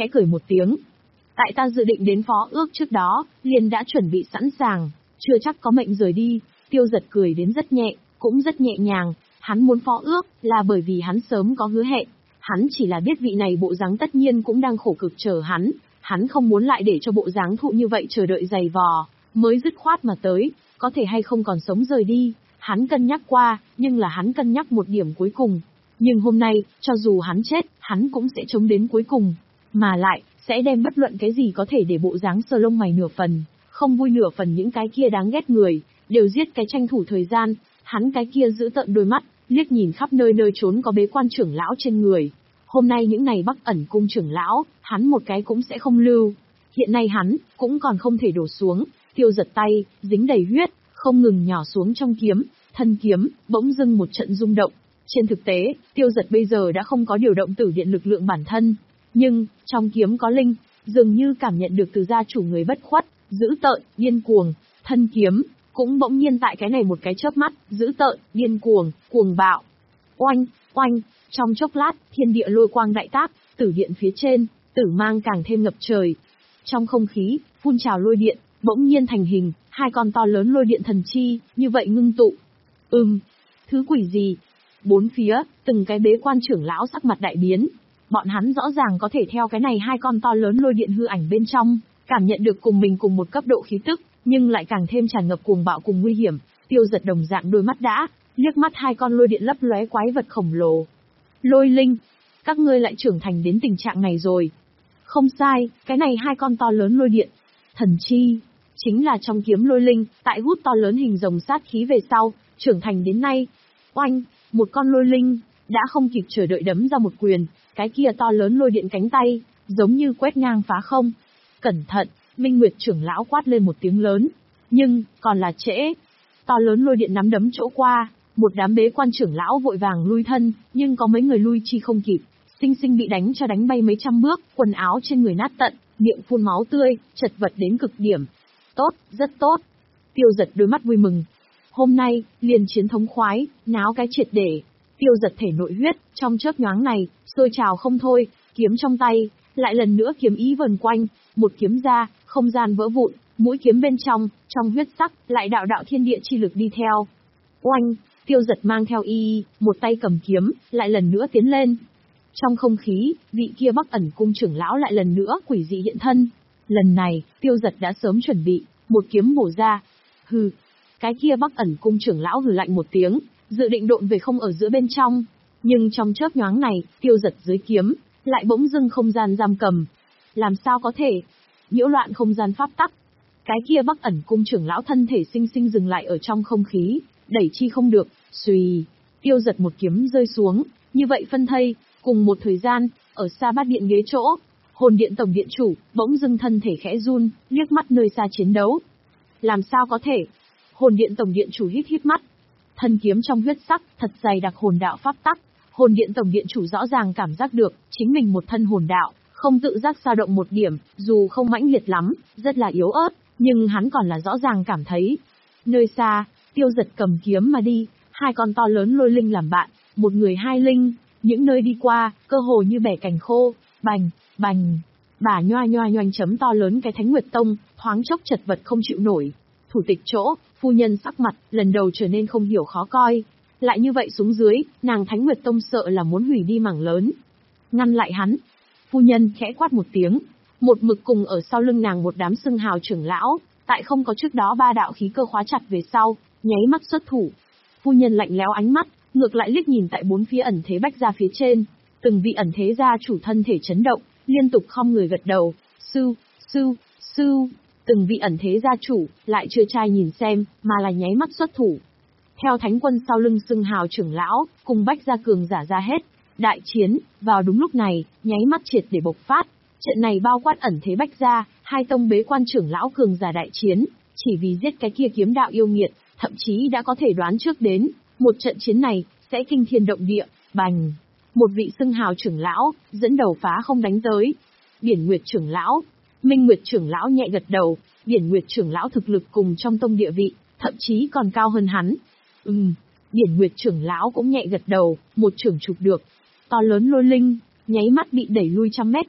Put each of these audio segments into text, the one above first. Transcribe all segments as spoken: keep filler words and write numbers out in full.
khẽ cười một tiếng. Tại ta dự định đến phó ước trước đó, liền đã chuẩn bị sẵn sàng, chưa chắc có mệnh rời đi. Tiêu Giật cười đến rất nhẹ, cũng rất nhẹ nhàng. Hắn muốn phó ước, là bởi vì hắn sớm có hứa hẹn. Hắn chỉ là biết vị này bộ dáng tất nhiên cũng đang khổ cực chờ hắn. Hắn không muốn lại để cho bộ dáng thụ như vậy chờ đợi dày vò, mới dứt khoát mà tới, có thể hay không còn sống rời đi. Hắn cân nhắc qua, nhưng là hắn cân nhắc một điểm cuối cùng. Nhưng hôm nay, cho dù hắn chết, hắn cũng sẽ chống đến cuối cùng. Mà lại, sẽ đem bất luận cái gì có thể để bộ dáng sờ lông mày nửa phần, không vui nửa phần những cái kia đáng ghét người, đều giết cái tranh thủ thời gian. Hắn cái kia giữ tận đôi mắt, liếc nhìn khắp nơi nơi trốn có bế quan trưởng lão trên người. Hôm nay những này Bắc Ẩn cung trưởng lão, hắn một cái cũng sẽ không lưu. Hiện nay hắn, cũng còn không thể đổ xuống. Tiêu Giật tay, dính đầy huyết, không ngừng nhỏ xuống trong kiếm, thân kiếm, bỗng dưng một trận rung động. Trên thực tế, Tiêu Giật bây giờ đã không có điều động tử điện lực lượng bản thân. Nhưng, trong kiếm có linh, dường như cảm nhận được từ gia chủ người bất khuất, dữ tợn, điên cuồng, thân kiếm, cũng bỗng nhiên tại cái này một cái chớp mắt, dữ tợn, điên cuồng, cuồng bạo. Oanh, oanh, trong chốc lát, thiên địa lôi quang đại tác, tử điện phía trên, tử mang càng thêm ngập trời. Trong không khí, phun trào lôi điện, bỗng nhiên thành hình, hai con to lớn lôi điện thần chi, như vậy ngưng tụ. Ừm, thứ quỷ gì? Bốn phía, từng cái bế quan trưởng lão sắc mặt đại biến. Bọn hắn rõ ràng có thể theo cái này hai con to lớn lôi điện hư ảnh bên trong, cảm nhận được cùng mình cùng một cấp độ khí tức, nhưng lại càng thêm tràn ngập cuồng bạo cùng nguy hiểm. Tiêu Giật đồng dạng đôi mắt đã, liếc mắt hai con lôi điện lấp lóe quái vật khổng lồ. Lôi linh, các ngươi lại trưởng thành đến tình trạng này rồi. Không sai, cái này hai con to lớn lôi điện, thần chi, chính là trong kiếm lôi linh, tại hút to lớn hình rồng sát khí về sau, trưởng thành đến nay. Oanh, một con lôi linh, đã không kịp chờ đợi đấm ra một quyền, cái kia to lớn lôi điện cánh tay, giống như quét ngang phá không. Cẩn thận, Minh Nguyệt trưởng lão quát lên một tiếng lớn, nhưng, còn là trễ. To lớn lôi điện nắm đấm chỗ qua, một đám bế quan trưởng lão vội vàng lui thân, nhưng có mấy người lui chi không kịp, sinh sinh bị đánh cho đánh bay mấy trăm bước, quần áo trên người nát tận, miệng phun máu tươi, chật vật đến cực điểm. Tốt, rất tốt. Tiêu Giật đôi mắt vui mừng. Hôm nay, liền chiến thống khoái, náo cái triệt để. Tiêu Giật thể nội huyết, trong chớp nhoáng này, sôi trào không thôi, kiếm trong tay, lại lần nữa kiếm ý vần quanh, một kiếm ra, không gian vỡ vụn, mũi kiếm bên trong, trong huyết sắc, lại đạo đạo thiên địa chi lực đi theo. Oanh, Tiêu Giật mang theo y, một tay cầm kiếm, lại lần nữa tiến lên. Trong không khí, vị kia Bắc Ẩn cung trưởng lão lại lần nữa quỷ dị hiện thân. Lần này, Tiêu Giật đã sớm chuẩn bị, một kiếm bổ ra. Hừ, cái kia Bắc Ẩn cung trưởng lão hừ lạnh một tiếng, dự định độn về không ở giữa bên trong. Nhưng trong chớp nhoáng này, Tiêu Giật dưới kiếm, lại bỗng dưng không gian giam cầm. Làm sao có thể? Nhiễu loạn không gian pháp tắc. Cái kia Bắc Ẩn cung trưởng lão thân thể sinh sinh dừng lại ở trong không khí, đẩy chi không được, xùy. Tiêu Giật một kiếm rơi xuống, như vậy phân thây. Cùng một thời gian, ở xa bát điện ghế chỗ, hồn điện tổng điện chủ, bỗng dưng thân thể khẽ run, liếc mắt nơi xa chiến đấu. Làm sao có thể? Hồn điện tổng điện chủ hít hít mắt. Thân kiếm trong huyết sắc, thật dày đặc hồn đạo pháp tắc. Hồn điện tổng điện chủ rõ ràng cảm giác được, chính mình một thân hồn đạo, không tự giác dao động một điểm, dù không mãnh liệt lắm, rất là yếu ớt, nhưng hắn còn là rõ ràng cảm thấy. Nơi xa, Tiêu Giật cầm kiếm mà đi, hai con to lớn lôi linh làm bạn, một người hai linh. Những nơi đi qua, cơ hồ như bẻ cành khô, bành, bành, bả nhoa nhoa nhoanh chấm to lớn cái Thánh Nguyệt Tông, thoáng chốc chật vật không chịu nổi. Thủ tịch chỗ, phu nhân sắc mặt, lần đầu trở nên không hiểu khó coi. Lại như vậy xuống dưới, nàng Thánh Nguyệt Tông sợ là muốn hủy đi mảng lớn. Ngăn lại hắn. Phu nhân khẽ quát một tiếng, một mực cùng ở sau lưng nàng một đám xưng hào trưởng lão, tại không có trước đó ba đạo khí cơ khóa chặt về sau, nháy mắt xuất thủ. Phu nhân lạnh lẽo ánh mắt, ngược lại liếc nhìn tại bốn phía ẩn thế bách gia phía trên, từng vị ẩn thế gia chủ thân thể chấn động, liên tục khom người gật đầu, sư, sư, sư, từng vị ẩn thế gia chủ, lại chưa trai nhìn xem, mà là nháy mắt xuất thủ. Theo thánh quân sau lưng xưng hào trưởng lão, cùng bách gia cường giả ra hết, đại chiến, vào đúng lúc này, nháy mắt triệt để bộc phát, trận này bao quát ẩn thế bách gia, hai tông bế quan trưởng lão cường giả đại chiến, chỉ vì giết cái kia kiếm đạo yêu nghiệt, thậm chí đã có thể đoán trước đến. Một trận chiến này, sẽ kinh thiên động địa, bành. Một vị xưng hào trưởng lão, dẫn đầu phá không đánh tới. Biển Nguyệt trưởng lão, Minh Nguyệt trưởng lão nhẹ gật đầu, Biển Nguyệt trưởng lão thực lực cùng trong tông địa vị, thậm chí còn cao hơn hắn. Ừm, Biển Nguyệt trưởng lão cũng nhẹ gật đầu, một trưởng chụp được. To lớn lôi linh, nháy mắt bị đẩy lui trăm mét.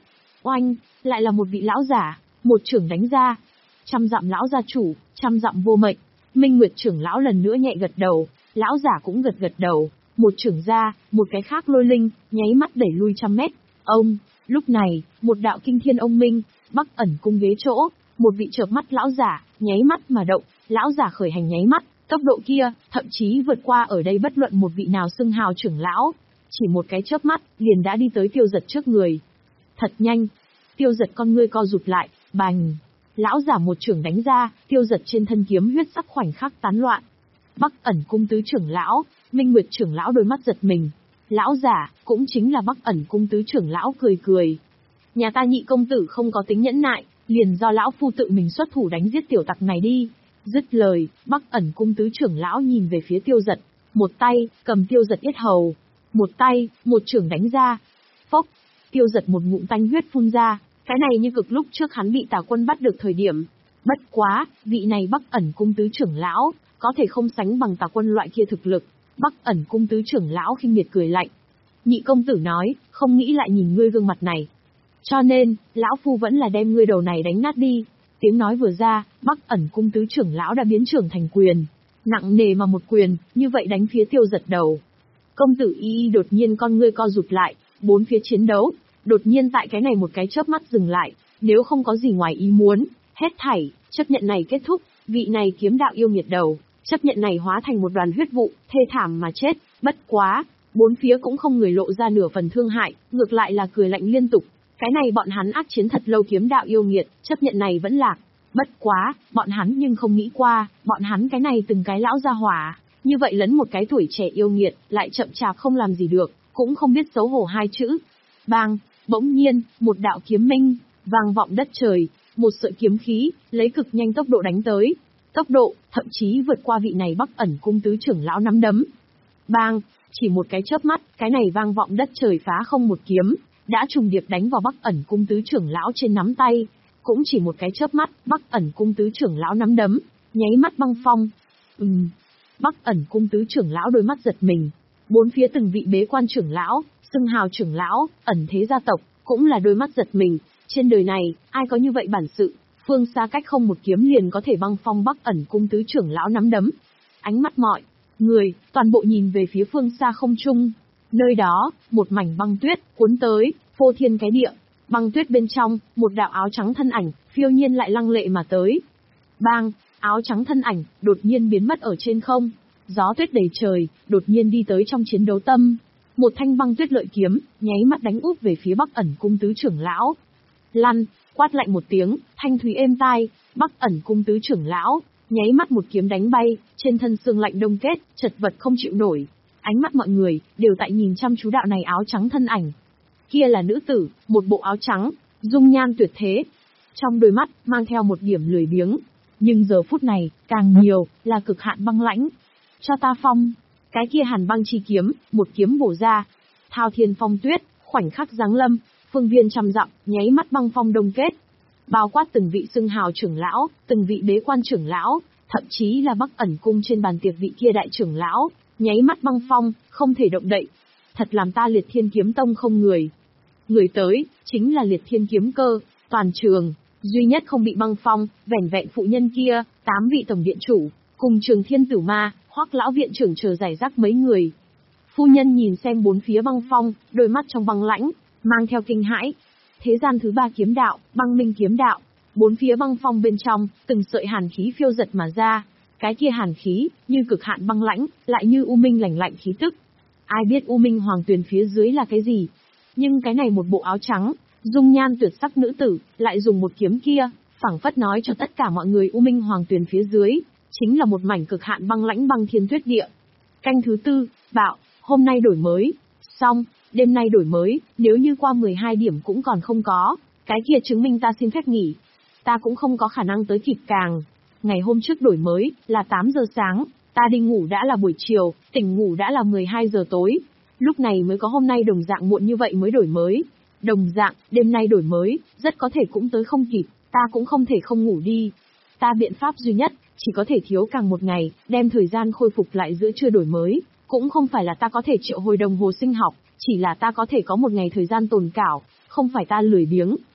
Oanh, lại là một vị lão giả, một trưởng đánh ra. Trăm dặm lão gia chủ, trăm dặm vô mệnh. Minh Nguyệt trưởng lão lần nữa nhẹ gật đầu, lão giả cũng gật gật đầu, một trưởng ra, một cái khác lôi linh, nháy mắt đẩy lui trăm mét. Ông, lúc này, một đạo kinh thiên ông minh, Bắc Ẩn Cung ghế chỗ, một vị chợp mắt lão giả, nháy mắt mà động, lão giả khởi hành nháy mắt, tốc độ kia, thậm chí vượt qua ở đây bất luận một vị nào xưng hào trưởng lão. Chỉ một cái chớp mắt, liền đã đi tới Tiêu Giật trước người. Thật nhanh. Tiêu Giật con ngươi co rụt lại, bành. Lão giả một trưởng đánh ra, Tiêu Giật trên thân kiếm huyết sắc khoảnh khắc tán loạn. Bắc Ẩn Cung tứ trưởng lão, Minh Nguyệt trưởng lão đôi mắt giật mình. Lão giả, cũng chính là Bắc Ẩn Cung tứ trưởng lão cười cười. Nhà ta Nhị công tử không có tính nhẫn nại, liền do lão phu tự mình xuất thủ đánh giết tiểu tặc này đi. Dứt lời, Bắc Ẩn Cung tứ trưởng lão nhìn về phía Tiêu Giật, một tay cầm Tiêu Giật yết hầu, một tay, một trưởng đánh ra. Phốc, Tiêu Giật một ngụm tanh huyết phun ra, cái này như cực lúc trước hắn bị Tà Quân bắt được thời điểm. Bất quá, vị này Bắc Ẩn Cung tứ trưởng lão, có thể không sánh bằng Tà Quân loại kia thực lực. Bắc Ẩn Cung tứ trưởng lão khinh miệt cười lạnh. Nhị công tử nói, không nghĩ lại nhìn ngươi gương mặt này. Cho nên, lão phu vẫn là đem ngươi đầu này đánh nát đi. Tiếng nói vừa ra, Bắc Ẩn Cung tứ trưởng lão đã biến trưởng thành quyền. Nặng nề mà một quyền, như vậy đánh phía Tiêu Giật đầu. Công tử y y đột nhiên con ngươi co rụt lại, bốn phía chiến đấu, đột nhiên tại cái này một cái chớp mắt dừng lại, nếu không có gì ngoài ý muốn, hết thảy, chấp nhận này kết thúc, vị này kiếm đạo yêu nghiệt đầu, chấp nhận này hóa thành một đoàn huyết vụ, thê thảm mà chết, bất quá, bốn phía cũng không người lộ ra nửa phần thương hại, ngược lại là cười lạnh liên tục. Cái này bọn hắn ác chiến thật lâu kiếm đạo yêu nghiệt, chấp nhận này vẫn lạc. Bất quá, bọn hắn nhưng không nghĩ qua, bọn hắn cái này từng cái lão gia hỏa, như vậy lấn một cái tuổi trẻ yêu nghiệt, lại chậm chạp không làm gì được, cũng không biết xấu hổ hai chữ. Bang, bỗng nhiên, một đạo kiếm minh, vang vọng đất trời, một sợi kiếm khí, lấy cực nhanh tốc độ đánh tới. Tốc độ, thậm chí vượt qua vị này Bắc Ẩn Cung tứ trưởng lão nắm đấm. Bang, chỉ một cái chớp mắt, cái này vang vọng đất trời phá không một kiếm, đã trùng điệp đánh vào Bắc Ẩn Cung tứ trưởng lão trên nắm tay. Cũng chỉ một cái chớp mắt, Bắc Ẩn Cung tứ trưởng lão nắm đấm, nháy mắt băng phong. Ừm. Bắc Ẩn Cung tứ trưởng lão đôi mắt giật mình. Bốn phía từng vị bế quan trưởng lão, xưng hào trưởng lão, ẩn thế gia tộc, cũng là đôi mắt giật mình. Trên đời này, ai có như vậy bản sự, phương xa cách không một kiếm liền có thể băng phong Bắc Ẩn Cung tứ trưởng lão nắm đấm. Ánh mắt mọi người, toàn bộ nhìn về phía phương xa không trung. Nơi đó, một mảnh băng tuyết, cuốn tới, phô thiên cái địa. Băng tuyết bên trong, một đạo áo trắng thân ảnh, phiêu nhiên lại lăng lệ mà tới. Bang, áo trắng thân ảnh, đột nhiên biến mất ở trên không. Gió tuyết đầy trời, đột nhiên đi tới trong chiến đấu tâm. Một thanh băng tuyết lợi kiếm, nháy mắt đánh úp về phía Bắc Ẩn Cung tứ trưởng lão. Lăn, quát lạnh một tiếng, thanh thúy êm tai, Bắc Ẩn Cung tứ trưởng lão, nháy mắt một kiếm đánh bay, trên thân xương lạnh đông kết, chật vật không chịu nổi. Ánh mắt mọi người, đều tại nhìn chăm chú đạo này áo trắng thân ảnh. Kia là nữ tử, một bộ áo trắng, dung nhan tuyệt thế. Trong đôi mắt, mang theo một điểm lười biếng. Nhưng giờ phút này, càng nhiều, là cực hạn băng lãnh. Cho ta phong. Cái kia hàn băng chi kiếm, một kiếm bổ ra. Thao thiên phong tuyết, khoảnh khắc giáng lâm, phương viên trăm dặm, nháy mắt băng phong đông kết. Bao quát từng vị xưng hào trưởng lão, từng vị bế quan trưởng lão, thậm chí là Bắc Ẩn Cung trên bàn tiệc vị kia đại trưởng lão, nháy mắt băng phong, không thể động đậy. Thật làm ta Liệt Thiên Kiếm Tông không người. Người tới, chính là Liệt Thiên Kiếm Cơ, toàn trường, duy nhất không bị băng phong, vẻn vẹn phụ nhân kia, tám vị tổng điện chủ, cùng Trường Thiên Tử Ma, Hoắc lão viện trưởng chờ giải rác mấy người. Phu nhân nhìn xem bốn phía băng phong, đôi mắt trong băng lãnh, mang theo kinh hãi. Thế gian thứ ba kiếm đạo, băng minh kiếm đạo, bốn phía băng phong bên trong, từng sợi hàn khí phiêu giật mà ra. Cái kia hàn khí, như cực hạn băng lãnh, lại như u minh lạnh lạnh khí tức. Ai biết u minh hoàng tuyền phía dưới là cái gì? Nhưng cái này một bộ áo trắng, dung nhan tuyệt sắc nữ tử, lại dùng một kiếm kia, phảng phất nói cho tất cả mọi người u minh hoàng tuyền phía dưới, chính là một mảnh cực hạn băng lãnh băng thiên tuyết địa. Canh thứ tư, bạo, hôm nay đổi mới. Xong, đêm nay đổi mới, nếu như qua mười hai điểm cũng còn không có, cái kia chứng minh ta xin phép nghỉ. Ta cũng không có khả năng tới kịp càng. Ngày hôm trước đổi mới, là tám giờ sáng, ta đi ngủ đã là buổi chiều, tỉnh ngủ đã là mười hai giờ tối. Lúc này mới có hôm nay đồng dạng muộn như vậy mới đổi mới. Đồng dạng, đêm nay đổi mới, rất có thể cũng tới không kịp, ta cũng không thể không ngủ đi. Ta biện pháp duy nhất, chỉ có thể thiếu càng một ngày, đem thời gian khôi phục lại giữa trưa đổi mới. Cũng không phải là ta có thể triệu hồi đồng hồ sinh học, chỉ là ta có thể có một ngày thời gian tồn cảo, không phải ta lười biếng,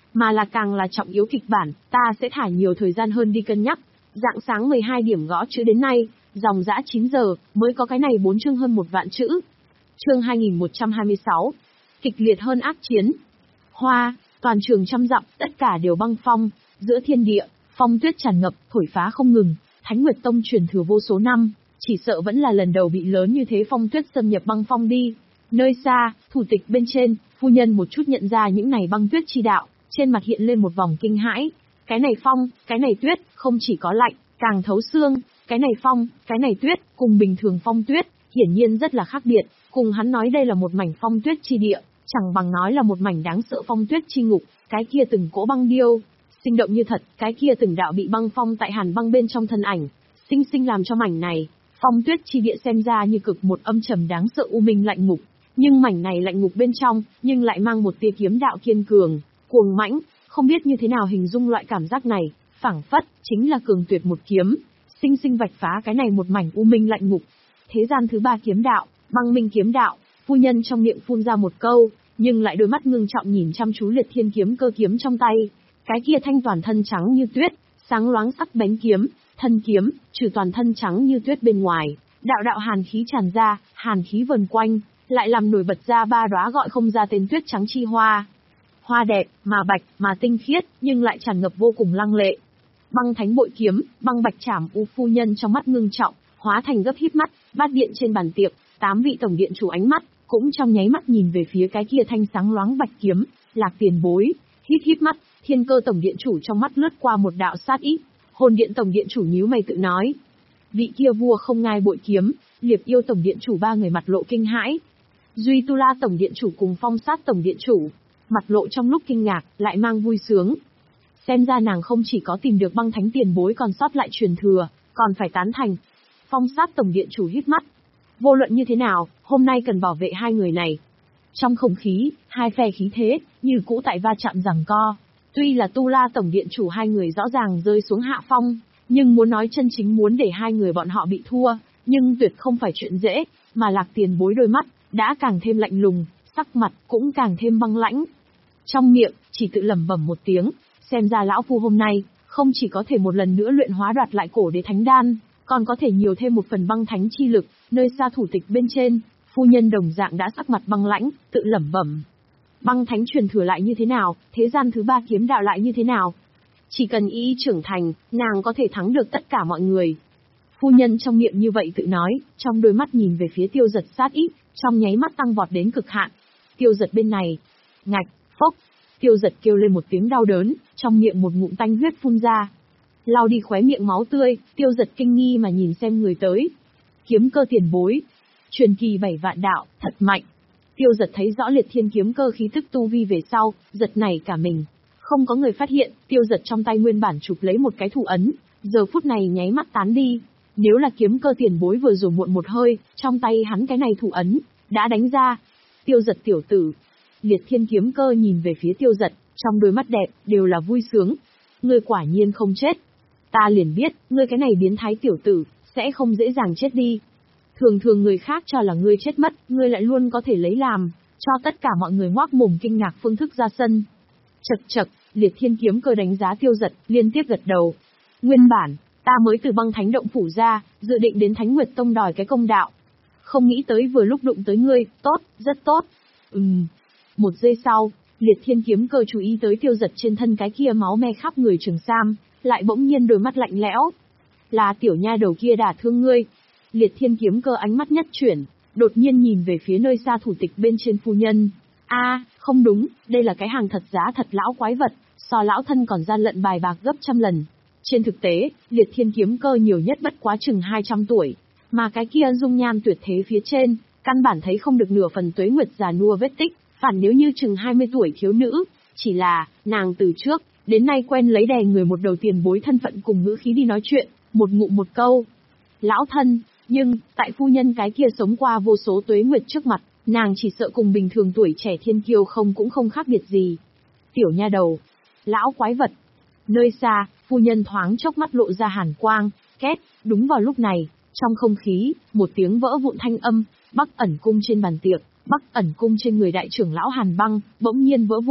mà là càng là trọng yếu kịch bản, ta sẽ thả nhiều thời gian hơn đi cân nhắc. Rạng sáng mười hai điểm gõ chữ đến nay, dòng dã chín giờ, mới có cái này bốn chương hơn một vạn chữ. Chương hai nghìn một trăm hai mươi sáu. Kịch liệt hơn ác chiến. Hoa, toàn trường trăm dặm, tất cả đều băng phong, giữa thiên địa, phong tuyết tràn ngập, thổi phá không ngừng. Thánh Nguyệt Tông truyền thừa vô số năm, chỉ sợ vẫn là lần đầu bị lớn như thế phong tuyết xâm nhập băng phong đi. Nơi xa, thủ tịch bên trên, phu nhân một chút nhận ra những này băng tuyết chi đạo, trên mặt hiện lên một vòng kinh hãi. Cái này phong, cái này tuyết, không chỉ có lạnh, càng thấu xương, cái này phong, cái này tuyết, cùng bình thường phong tuyết, hiển nhiên rất là khác biệt, cùng hắn nói đây là một mảnh phong tuyết chi địa, chẳng bằng nói là một mảnh đáng sợ phong tuyết chi ngục, cái kia từng cỗ băng điêu, sinh động như thật, cái kia từng đạo bị băng phong tại hàn băng bên trong thân ảnh, sinh sinh làm cho mảnh này, phong tuyết chi địa xem ra như cực một âm trầm đáng sợ u minh lạnh ngục, nhưng mảnh này lạnh ngục bên trong, nhưng lại mang một tia kiếm đạo kiên cường, cuồng mãnh, không biết như thế nào hình dung loại cảm giác này, phảng phất chính là cường tuyệt một kiếm, sinh sinh vạch phá cái này một mảnh u minh lạnh ngục. Thế gian thứ ba kiếm đạo, băng minh kiếm đạo, phu nhân trong miệng phun ra một câu, nhưng lại đôi mắt ngưng trọng nhìn chăm chú Liệt Thiên kiếm cơ kiếm trong tay, cái kia thanh toàn thân trắng như tuyết, sáng loáng sắc bén kiếm, thân kiếm, trừ toàn thân trắng như tuyết bên ngoài, đạo đạo hàn khí tràn ra, hàn khí vần quanh, lại làm nổi bật ra ba đóa gọi không ra tên tuyết trắng chi hoa. Hoa đẹp, mà bạch, mà tinh khiết, nhưng lại tràn ngập vô cùng lăng lệ. Băng thánh bội kiếm, băng bạch trảm u phu nhân trong mắt ngưng trọng, hóa thành gấp híp mắt, bát điện trên bàn tiệc, tám vị tổng điện chủ ánh mắt, cũng trong nháy mắt nhìn về phía cái kia thanh sáng loáng bạch kiếm, Lạc Tiền Bối, híp híp mắt, Thiên Cơ tổng điện chủ trong mắt lướt qua một đạo sát ý, Hồn điện tổng điện chủ nhíu mày tự nói. Vị kia vua không ngai bội kiếm, Liệp Yêu tổng điện chủ ba người mặt lộ kinh hãi. Duy Tu La tổng điện chủ cùng Phong Sát tổng điện chủ, mặt lộ trong lúc kinh ngạc, lại mang vui sướng. Xem ra nàng không chỉ có tìm được băng thánh tiền bối còn sót lại truyền thừa, còn phải tán thành. Phong Sát tổng điện chủ hít mắt. Vô luận như thế nào, hôm nay cần bảo vệ hai người này. Trong không khí, hai phe khí thế, như cũ tại va chạm giằng co. Tuy là Tu La tổng điện chủ hai người rõ ràng rơi xuống hạ phong, nhưng muốn nói chân chính muốn để hai người bọn họ bị thua, nhưng tuyệt không phải chuyện dễ, mà Lạc Tiền Bối đôi mắt, đã càng thêm lạnh lùng, sắc mặt cũng càng thêm băng lãnh. Trong miệng, chỉ tự lẩm bẩm một tiếng, xem ra lão phu hôm nay, không chỉ có thể một lần nữa luyện hóa đoạt lại cổ đế thánh đan, còn có thể nhiều thêm một phần băng thánh chi lực, nơi xa thủ tịch bên trên, phu nhân đồng dạng đã sắc mặt băng lãnh, tự lẩm bẩm. Băng thánh truyền thừa lại như thế nào, thế gian thứ ba kiếm đạo lại như thế nào? Chỉ cần ý trưởng thành, nàng có thể thắng được tất cả mọi người. Phu nhân trong miệng như vậy tự nói, trong đôi mắt nhìn về phía Tiêu Giật sát ý, trong nháy mắt tăng vọt đến cực hạn. Tiêu Giật bên này, ngạch, phốc, Tiêu Giật kêu lên một tiếng đau đớn, trong miệng một ngụm tanh huyết phun ra. Lau đi khóe miệng máu tươi, Tiêu Giật kinh nghi mà nhìn xem người tới. Kiếm cơ tiền bối, truyền kỳ bảy vạn đạo, thật mạnh. Tiêu Giật thấy rõ Liệt Thiên kiếm cơ khí tức tu vi về sau, giật nảy cả mình. Không có người phát hiện, Tiêu Giật trong tay nguyên bản chụp lấy một cái thủ ấn, giờ phút này nháy mắt tán đi. Nếu là kiếm cơ tiền bối vừa rồi muộn một hơi, trong tay hắn cái này thủ ấn, đã đánh ra. Tiêu Giật tiểu tử. Liệt Thiên kiếm cơ nhìn về phía Tiêu Giật, trong đôi mắt đẹp, đều là vui sướng. Ngươi quả nhiên không chết. Ta liền biết, ngươi cái này biến thái tiểu tử, sẽ không dễ dàng chết đi. Thường thường người khác cho là ngươi chết mất, ngươi lại luôn có thể lấy làm, cho tất cả mọi người ngoác mồm kinh ngạc phương thức ra sân. Chật chật, Liệt Thiên kiếm cơ đánh giá Tiêu Giật, liên tiếp gật đầu. Nguyên bản, ta mới từ băng thánh động phủ ra, dự định đến Thánh Nguyệt Tông đòi cái công đạo. Không nghĩ tới vừa lúc đụng tới ngươi, tốt, rất tốt. Ừm. Một giây sau, Liệt Thiên kiếm cơ chú ý tới Tiêu Giật trên thân cái kia máu me khắp người trường sam, lại bỗng nhiên đôi mắt lạnh lẽo. Là tiểu nha đầu kia đả thương ngươi. Liệt Thiên kiếm cơ ánh mắt nhất chuyển, đột nhiên nhìn về phía nơi xa thủ tịch bên trên phu nhân. A, à, không đúng, đây là cái hàng thật giá thật lão quái vật, so lão thân còn gian lận bài bạc gấp trăm lần. Trên thực tế, Liệt Thiên kiếm cơ nhiều nhất bất quá chừng hai trăm tuổi, mà cái kia dung nhan tuyệt thế phía trên, căn bản thấy không được nửa phần tuế nguyệt già nua vết tích, phản nếu như chừng hai mươi tuổi thiếu nữ, chỉ là, nàng từ trước, đến nay quen lấy đè người một đầu tiền bối thân phận cùng ngữ khí đi nói chuyện, một ngụm một câu. Lão thân, nhưng, tại phu nhân cái kia sống qua vô số tuế nguyệt trước mặt, nàng chỉ sợ cùng bình thường tuổi trẻ thiên kiêu không cũng không khác biệt gì. Tiểu nha đầu, lão quái vật. Nơi xa, phu nhân thoáng chốc mắt lộ ra hàn quang, két, đúng vào lúc này, trong không khí, một tiếng vỡ vụn thanh âm, Bắc Ẩn cung trên bàn tiệc, Bắc Ẩn cung trên người đại trưởng lão Hàn Băng, bỗng nhiên vỡ vụn.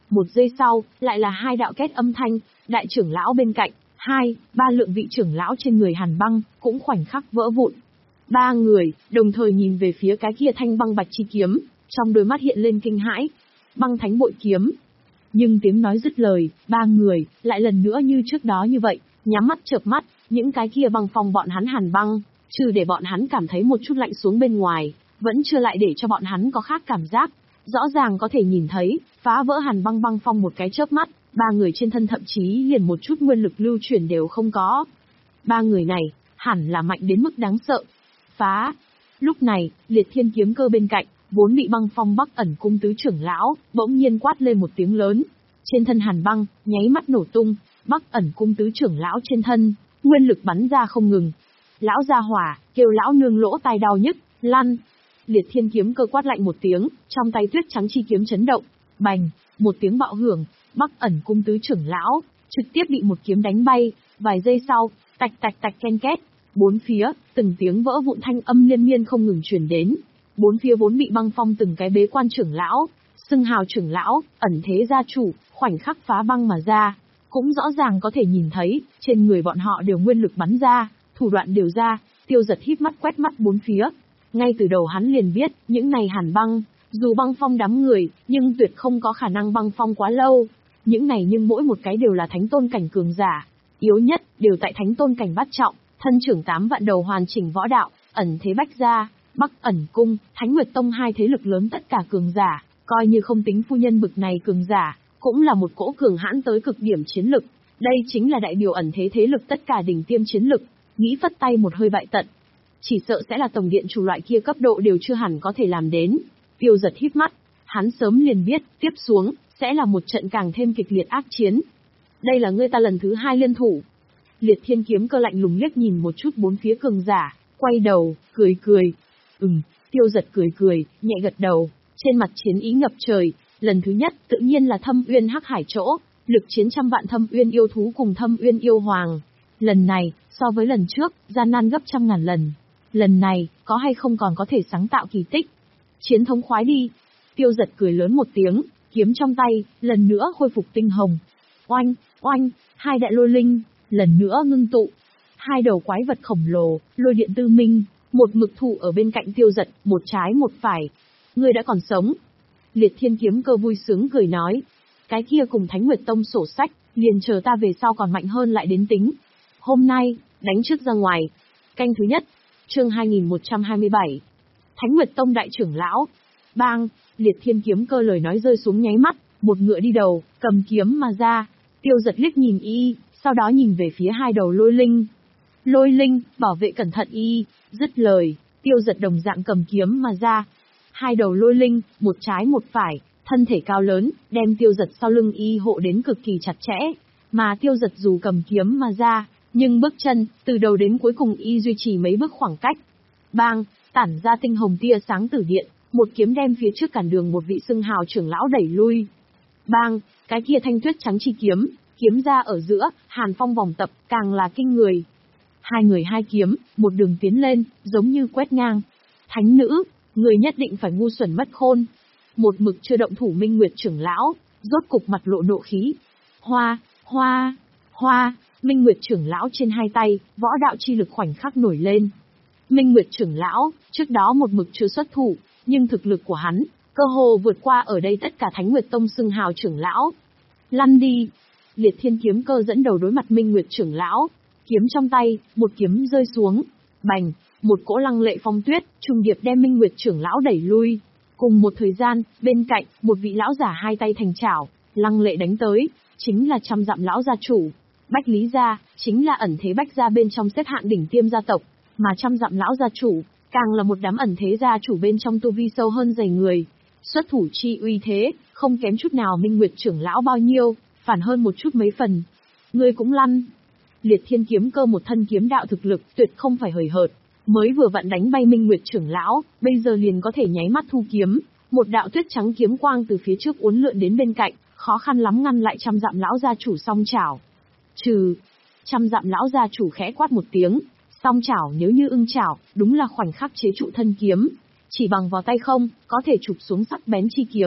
Một giây sau, lại là hai đạo két âm thanh, đại trưởng lão bên cạnh, hai, ba lượng vị trưởng lão trên người Hàn Băng, cũng khoảnh khắc vỡ vụn. Ba người, đồng thời nhìn về phía cái kia thanh băng bạch chi kiếm, trong đôi mắt hiện lên kinh hãi. Băng thánh bội kiếm. Nhưng tiếng nói dứt lời, ba người, lại lần nữa như trước đó như vậy, nhắm mắt chợp mắt, những cái kia băng phong bọn hắn Hàn Băng, trừ để bọn hắn cảm thấy một chút lạnh xuống bên ngoài, vẫn chưa lại để cho bọn hắn có khác cảm giác. Rõ ràng có thể nhìn thấy, phá vỡ Hàn Băng băng phong một cái chớp mắt, ba người trên thân thậm chí liền một chút nguyên lực lưu chuyển đều không có. Ba người này, hẳn là mạnh đến mức đáng sợ. Phá! Lúc này, Liệt Thiên kiếm cơ bên cạnh, vốn bị băng phong Bắc Ẩn cung tứ trưởng lão, bỗng nhiên quát lên một tiếng lớn. Trên thân Hàn Băng, nháy mắt nổ tung, Bắc Ẩn cung tứ trưởng lão trên thân, nguyên lực bắn ra không ngừng. Lão gia hỏa, kêu lão nương lỗ tai đau nhức, lăn. Liệt Thiên kiếm cơ quát lạnh một tiếng, trong tay tuyết trắng chi kiếm chấn động. Bành, một tiếng bạo hưởng, Bắc Ẩn cung tứ trưởng lão, trực tiếp bị một kiếm đánh bay, vài giây sau, tạch tạch tạch ken két. Bốn phía, từng tiếng vỡ vụn thanh âm liên miên không ngừng truyền đến. Bốn phía vốn bị băng phong từng cái bế quan trưởng lão, xưng hào trưởng lão, ẩn thế gia chủ, khoảnh khắc phá băng mà ra. Cũng rõ ràng có thể nhìn thấy, trên người bọn họ đều nguyên lực bắn ra, thủ đoạn đều ra, Tiêu Giật híp mắt quét mắt bốn phía. Ngay từ đầu hắn liền biết, những này Hàn Băng, dù băng phong đám người, nhưng tuyệt không có khả năng băng phong quá lâu. Những này nhưng mỗi một cái đều là thánh tôn cảnh cường giả, yếu nhất, đều tại thánh tôn cảnh bát trọng, thân trưởng tám vạn đầu hoàn chỉnh võ đạo, ẩn thế bách gia, Bắc Ẩn cung, Thánh Nguyệt tông hai thế lực lớn tất cả cường giả, coi như không tính phu nhân bực này cường giả, cũng là một cỗ cường hãn tới cực điểm chiến lực. Đây chính là đại biểu ẩn thế thế lực tất cả đỉnh tiêm chiến lực, nghĩ phất tay một hơi bại tận. Chỉ sợ sẽ là tổng điện chủ loại kia cấp độ đều chưa hẳn có thể làm đến. Tiêu Giật híp mắt, hắn sớm liền biết, tiếp xuống, sẽ là một trận càng thêm kịch liệt ác chiến. Đây là ngươi ta lần thứ hai liên thủ. Liệt Thiên kiếm cơ lạnh lùng liếc nhìn một chút bốn phía cường giả, quay đầu, cười cười. Ừm, Tiêu Giật cười cười, nhẹ gật đầu, trên mặt chiến ý ngập trời, lần thứ nhất tự nhiên là Thâm Uyên Hắc Hải chỗ, lực chiến trăm vạn Thâm Uyên yêu thú cùng Thâm Uyên yêu hoàng. Lần này, so với lần trước, gian nan gấp trăm ngàn lần. Lần này, có hay không còn có thể sáng tạo kỳ tích. Chiến thống khoái đi. Tiêu Giật cười lớn một tiếng, kiếm trong tay, lần nữa khôi phục tinh hồng. Oanh, oanh, hai đại lôi linh, lần nữa ngưng tụ. Hai đầu quái vật khổng lồ, lôi điện tư minh, một mực thụ ở bên cạnh Tiêu Giật, một trái một phải. Ngươi đã còn sống. Liệt Thiên kiếm cơ vui sướng cười nói. Cái kia cùng Thánh Nguyệt tông sổ sách, liền chờ ta về sau còn mạnh hơn lại đến tính. Hôm nay, đánh trước ra ngoài. Canh thứ nhất, chương hai nghìn một trăm hai mươi bảy. Thánh Nguyệt tông đại trưởng lão. Bang, Liệt Thiên kiếm cơ lời nói rơi xuống nháy mắt, một ngựa đi đầu, cầm kiếm mà ra. Tiêu Giật liếc nhìn y, sau đó nhìn về phía hai đầu lôi linh. Lôi linh, bảo vệ cẩn thận y, dứt lời, Tiêu Giật đồng dạng cầm kiếm mà ra. Hai đầu lôi linh, một trái một phải, thân thể cao lớn, đem Tiêu Giật sau lưng y hộ đến cực kỳ chặt chẽ. Mà Tiêu Giật dù cầm kiếm mà ra, nhưng bước chân, từ đầu đến cuối cùng y duy trì mấy bước khoảng cách. Bang, tản ra tinh hồng tia sáng tử điện, một kiếm đem phía trước cản đường một vị xưng hào trưởng lão đẩy lui. Bang, cái kia thanh tuyết trắng chi kiếm, kiếm ra ở giữa, hàn phong vòng tập, càng là kinh người. Hai người hai kiếm, một đường tiến lên, giống như quét ngang. Thánh nữ, người nhất định phải ngu xuẩn mất khôn. Một mực chưa động thủ Minh Nguyệt trưởng lão, rốt cục mặt lộ nộ khí. Hoa, hoa, hoa, Minh Nguyệt trưởng lão trên hai tay, võ đạo chi lực khoảnh khắc nổi lên. Minh Nguyệt trưởng lão, trước đó một mực chưa xuất thủ, nhưng thực lực của hắn, cơ hồ vượt qua ở đây tất cả Thánh Nguyệt tông xưng hào trưởng lão. Lăn đi. Liệt Thiên kiếm cơ dẫn đầu đối mặt Minh Nguyệt trưởng lão, kiếm trong tay, một kiếm rơi xuống. Bành, một cỗ lăng lệ phong tuyết, trùng điệp đem Minh Nguyệt trưởng lão đẩy lui. Cùng một thời gian, bên cạnh, một vị lão giả hai tay thành chảo, lăng lệ đánh tới, chính là trăm dặm lão gia chủ. Bách Lý gia, chính là ẩn thế Bách gia bên trong xếp hạng đỉnh tiêm gia tộc, mà trăm dặm lão gia chủ, càng là một đám ẩn thế gia chủ bên trong tu vi sâu hơn dày người. Xuất thủ chi uy thế, không kém chút nào Minh Nguyệt trưởng lão bao nhiêu, phản hơn một chút mấy phần. Ngươi cũng lăn. Liệt Thiên kiếm cơ một thân kiếm đạo thực lực, tuyệt không phải hời hợt, mới vừa vặn đánh bay Minh Nguyệt trưởng lão, bây giờ liền có thể nháy mắt thu kiếm, một đạo tuyết trắng kiếm quang từ phía trước uốn lượn đến bên cạnh, khó khăn lắm ngăn lại trăm dặm lão gia chủ song chảo. Trừ, trăm dặm lão gia chủ khẽ quát một tiếng, song chảo nếu như ưng chảo, đúng là khoảnh khắc chế trụ thân kiếm, chỉ bằng vào tay không, có thể chụp xuống sắc bén chi kiếm.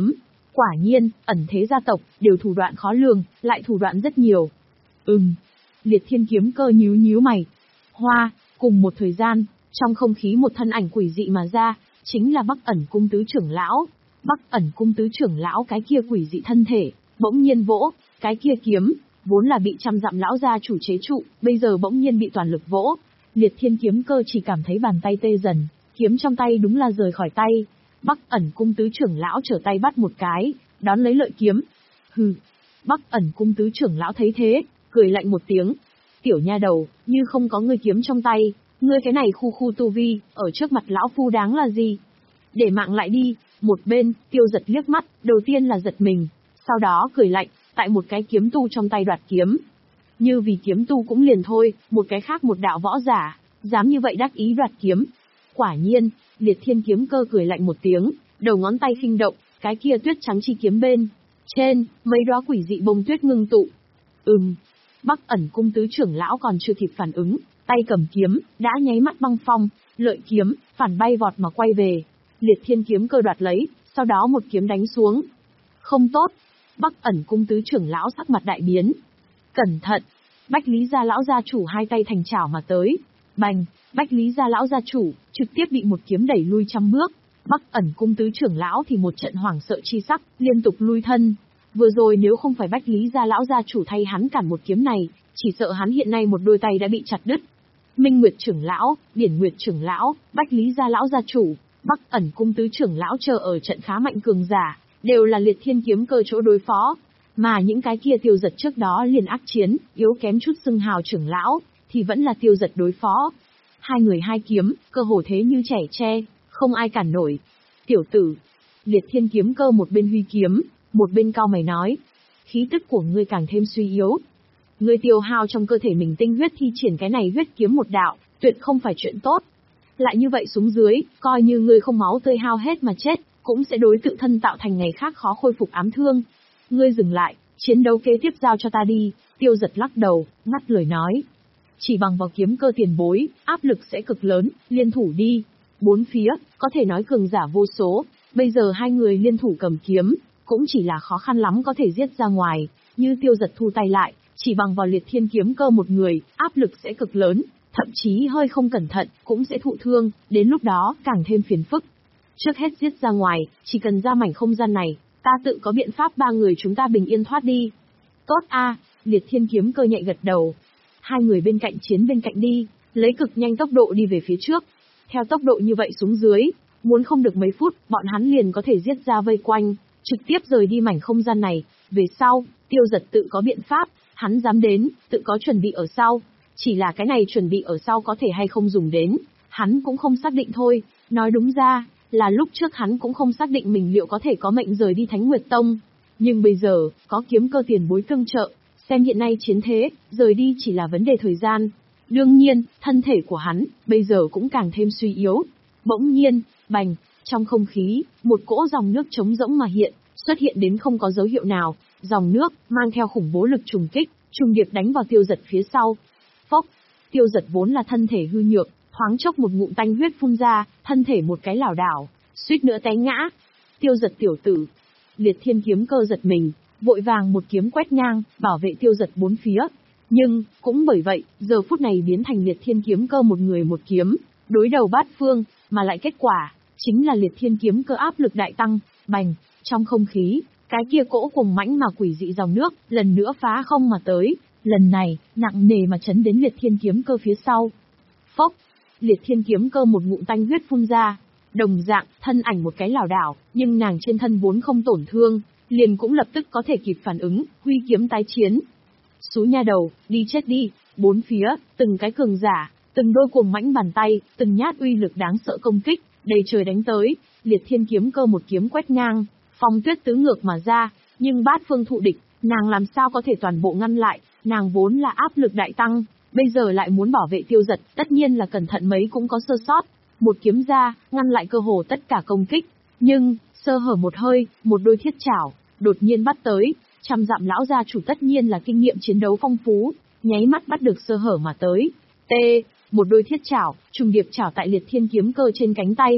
Quả nhiên, ẩn thế gia tộc, đều thủ đoạn khó lường, lại thủ đoạn rất nhiều. Ừm. Liệt Thiên Kiếm Cơ nhíu nhíu mày. Hoa, cùng một thời gian, trong không khí một thân ảnh quỷ dị mà ra, chính là Bắc Ẩn Cung tứ trưởng lão. Bắc Ẩn Cung tứ trưởng lão cái kia quỷ dị thân thể, bỗng nhiên vỗ, cái kia kiếm, vốn là bị trăm dặm lão gia chủ chế trụ, bây giờ bỗng nhiên bị toàn lực vỗ. Liệt Thiên Kiếm Cơ chỉ cảm thấy bàn tay tê dần, kiếm trong tay đúng là rời khỏi tay. Bắc Ẩn Cung tứ trưởng lão trở tay bắt một cái, đón lấy lợi kiếm. Hừ. Bắc Ẩn Cung tứ trưởng lão thấy thế, cười lạnh một tiếng. Tiểu nha đầu, như không có ngươi kiếm trong tay, ngươi cái này khu khu tu vi, ở trước mặt lão phu đáng là gì? Để mạng lại đi. Một bên, Tiêu Giật liếc mắt, đầu tiên là giật mình, sau đó cười lạnh, tại một cái kiếm tu trong tay đoạt kiếm. Như vì kiếm tu cũng liền thôi, một cái khác một đạo võ giả, dám như vậy đắc ý đoạt kiếm. Quả nhiên, Liệt Thiên Kiếm Cơ cười lạnh một tiếng, đầu ngón tay khinh động, cái kia tuyết trắng chi kiếm bên trên, mấy đóa quỷ dị bông tuyết ngưng tụ. Ừm. Bắc Ẩn Cung tứ trưởng lão còn chưa kịp phản ứng, tay cầm kiếm, đã nháy mắt băng phong, lợi kiếm, phản bay vọt mà quay về. Liệt Thiên Kiếm Cơ đoạt lấy, sau đó một kiếm đánh xuống. Không tốt. Bắc Ẩn Cung tứ trưởng lão sắc mặt đại biến. Cẩn thận. Bách Lý gia lão gia chủ hai tay thành chảo mà tới. Bành, Bách Lý gia lão gia chủ, trực tiếp bị một kiếm đẩy lui trăm bước. Bắc Ẩn Cung tứ trưởng lão thì một trận hoảng sợ chi sắc, liên tục lui thân. Vừa rồi nếu không phải Bách Lý gia lão gia chủ thay hắn cản một kiếm này, chỉ sợ hắn hiện nay một đôi tay đã bị chặt đứt. Minh Nguyệt trưởng lão, Điển Nguyệt trưởng lão, Bách Lý gia lão gia chủ, Bắc Ẩn Cung tứ trưởng lão chờ ở trận khá mạnh cường giả, đều là Liệt Thiên Kiếm Cơ chỗ đối phó. Mà những cái kia Tiêu Giật trước đó liền ác chiến, yếu kém chút xưng hào trưởng lão, thì vẫn là Tiêu Giật đối phó. Hai người hai kiếm, cơ hồ thế như trẻ tre, không ai cản nổi. Tiểu tử. Liệt Thiên Kiếm Cơ một bên huy kiếm, một bên cau mày nói. Khí tức của ngươi càng thêm suy yếu. Ngươi tiêu hao trong cơ thể mình tinh huyết thi triển cái này huyết kiếm một đạo, tuyệt không phải chuyện tốt. Lại như vậy xuống dưới, coi như ngươi không máu tươi hao hết mà chết, cũng sẽ đối tự thân tạo thành ngày khác khó khôi phục ám thương. Ngươi dừng lại, chiến đấu kế tiếp giao cho ta đi. Tiêu Giật lắc đầu, ngắt lời nói. Chỉ bằng vào kiếm cơ tiền bối, áp lực sẽ cực lớn, liên thủ đi. Bốn phía, có thể nói cường giả vô số, bây giờ hai người liên thủ cầm kiếm, cũng chỉ là khó khăn lắm có thể giết ra ngoài, như Tiêu Giật thu tay lại, chỉ bằng vào Liệt Thiên Kiếm Cơ một người, áp lực sẽ cực lớn, thậm chí hơi không cẩn thận, cũng sẽ thụ thương, đến lúc đó, càng thêm phiền phức. Trước hết giết ra ngoài, chỉ cần ra mảnh không gian này, ta tự có biện pháp ba người chúng ta bình yên thoát đi. Tốt a, Liệt Thiên Kiếm Cơ nhạy gật đầu. Hai người bên cạnh chiến bên cạnh đi, lấy cực nhanh tốc độ đi về phía trước. Theo tốc độ như vậy xuống dưới, muốn không được mấy phút, bọn hắn liền có thể giết ra vây quanh, trực tiếp rời đi mảnh không gian này. Về sau, Tiêu Giật tự có biện pháp, hắn dám đến, tự có chuẩn bị ở sau. Chỉ là cái này chuẩn bị ở sau có thể hay không dùng đến, hắn cũng không xác định thôi. Nói đúng ra, là lúc trước hắn cũng không xác định mình liệu có thể có mệnh rời đi Thánh Nguyệt Tông. Nhưng bây giờ, có kiếm cơ tiền bối tương trợ, xem hiện nay chiến thế, rời đi chỉ là vấn đề thời gian. Đương nhiên, thân thể của hắn, bây giờ cũng càng thêm suy yếu. Bỗng nhiên, bành, trong không khí, một cỗ dòng nước trống rỗng mà hiện, xuất hiện đến không có dấu hiệu nào. Dòng nước, mang theo khủng bố lực trùng kích, trùng điệp đánh vào Tiêu Giật phía sau. Phốc, Tiêu Giật vốn là thân thể hư nhược, thoáng chốc một ngụm tanh huyết phun ra, thân thể một cái lảo đảo, suýt nữa té ngã. Tiêu Giật tiểu tử. Liệt Thiên Kiếm Cơ giật mình, vội vàng một kiếm quét ngang, bảo vệ Tiêu Giật bốn phía. Nhưng, cũng bởi vậy, giờ phút này biến thành Liệt Thiên Kiếm Cơ một người một kiếm, đối đầu bát phương, mà lại kết quả, chính là Liệt Thiên Kiếm Cơ áp lực đại tăng, bành, trong không khí, cái kia cỗ cùng mãnh mà quỷ dị dòng nước, lần nữa phá không mà tới, lần này, nặng nề mà chấn đến Liệt Thiên Kiếm Cơ phía sau. Phốc, Liệt Thiên Kiếm Cơ một ngụm tanh huyết phun ra, đồng dạng, thân ảnh một cái lảo đảo, nhưng nàng trên thân vốn không tổn thương, liền cũng lập tức có thể kịp phản ứng, huy kiếm tái chiến. Xú nha đầu, đi chết đi, bốn phía, từng cái cường giả, từng đôi cuồng mãnh bàn tay, từng nhát uy lực đáng sợ công kích, đầy trời đánh tới, Liệt Thiên Kiếm Cơ một kiếm quét ngang, phong tuyết tứ ngược mà ra, nhưng bát phương thụ địch, nàng làm sao có thể toàn bộ ngăn lại, nàng vốn là áp lực đại tăng, bây giờ lại muốn bảo vệ Tiêu Giật, tất nhiên là cẩn thận mấy cũng có sơ sót, một kiếm ra, ngăn lại cơ hồ tất cả công kích, nhưng, sơ hở một hơi, một đôi thiết chảo, đột nhiên bắt tới, trăm dặm lão gia chủ tất nhiên là kinh nghiệm chiến đấu phong phú, nháy mắt bắt được sơ hở mà tới, t, một đôi thiết chảo, trùng điệp chảo tại Liệt Thiên Kiếm Cơ trên cánh tay,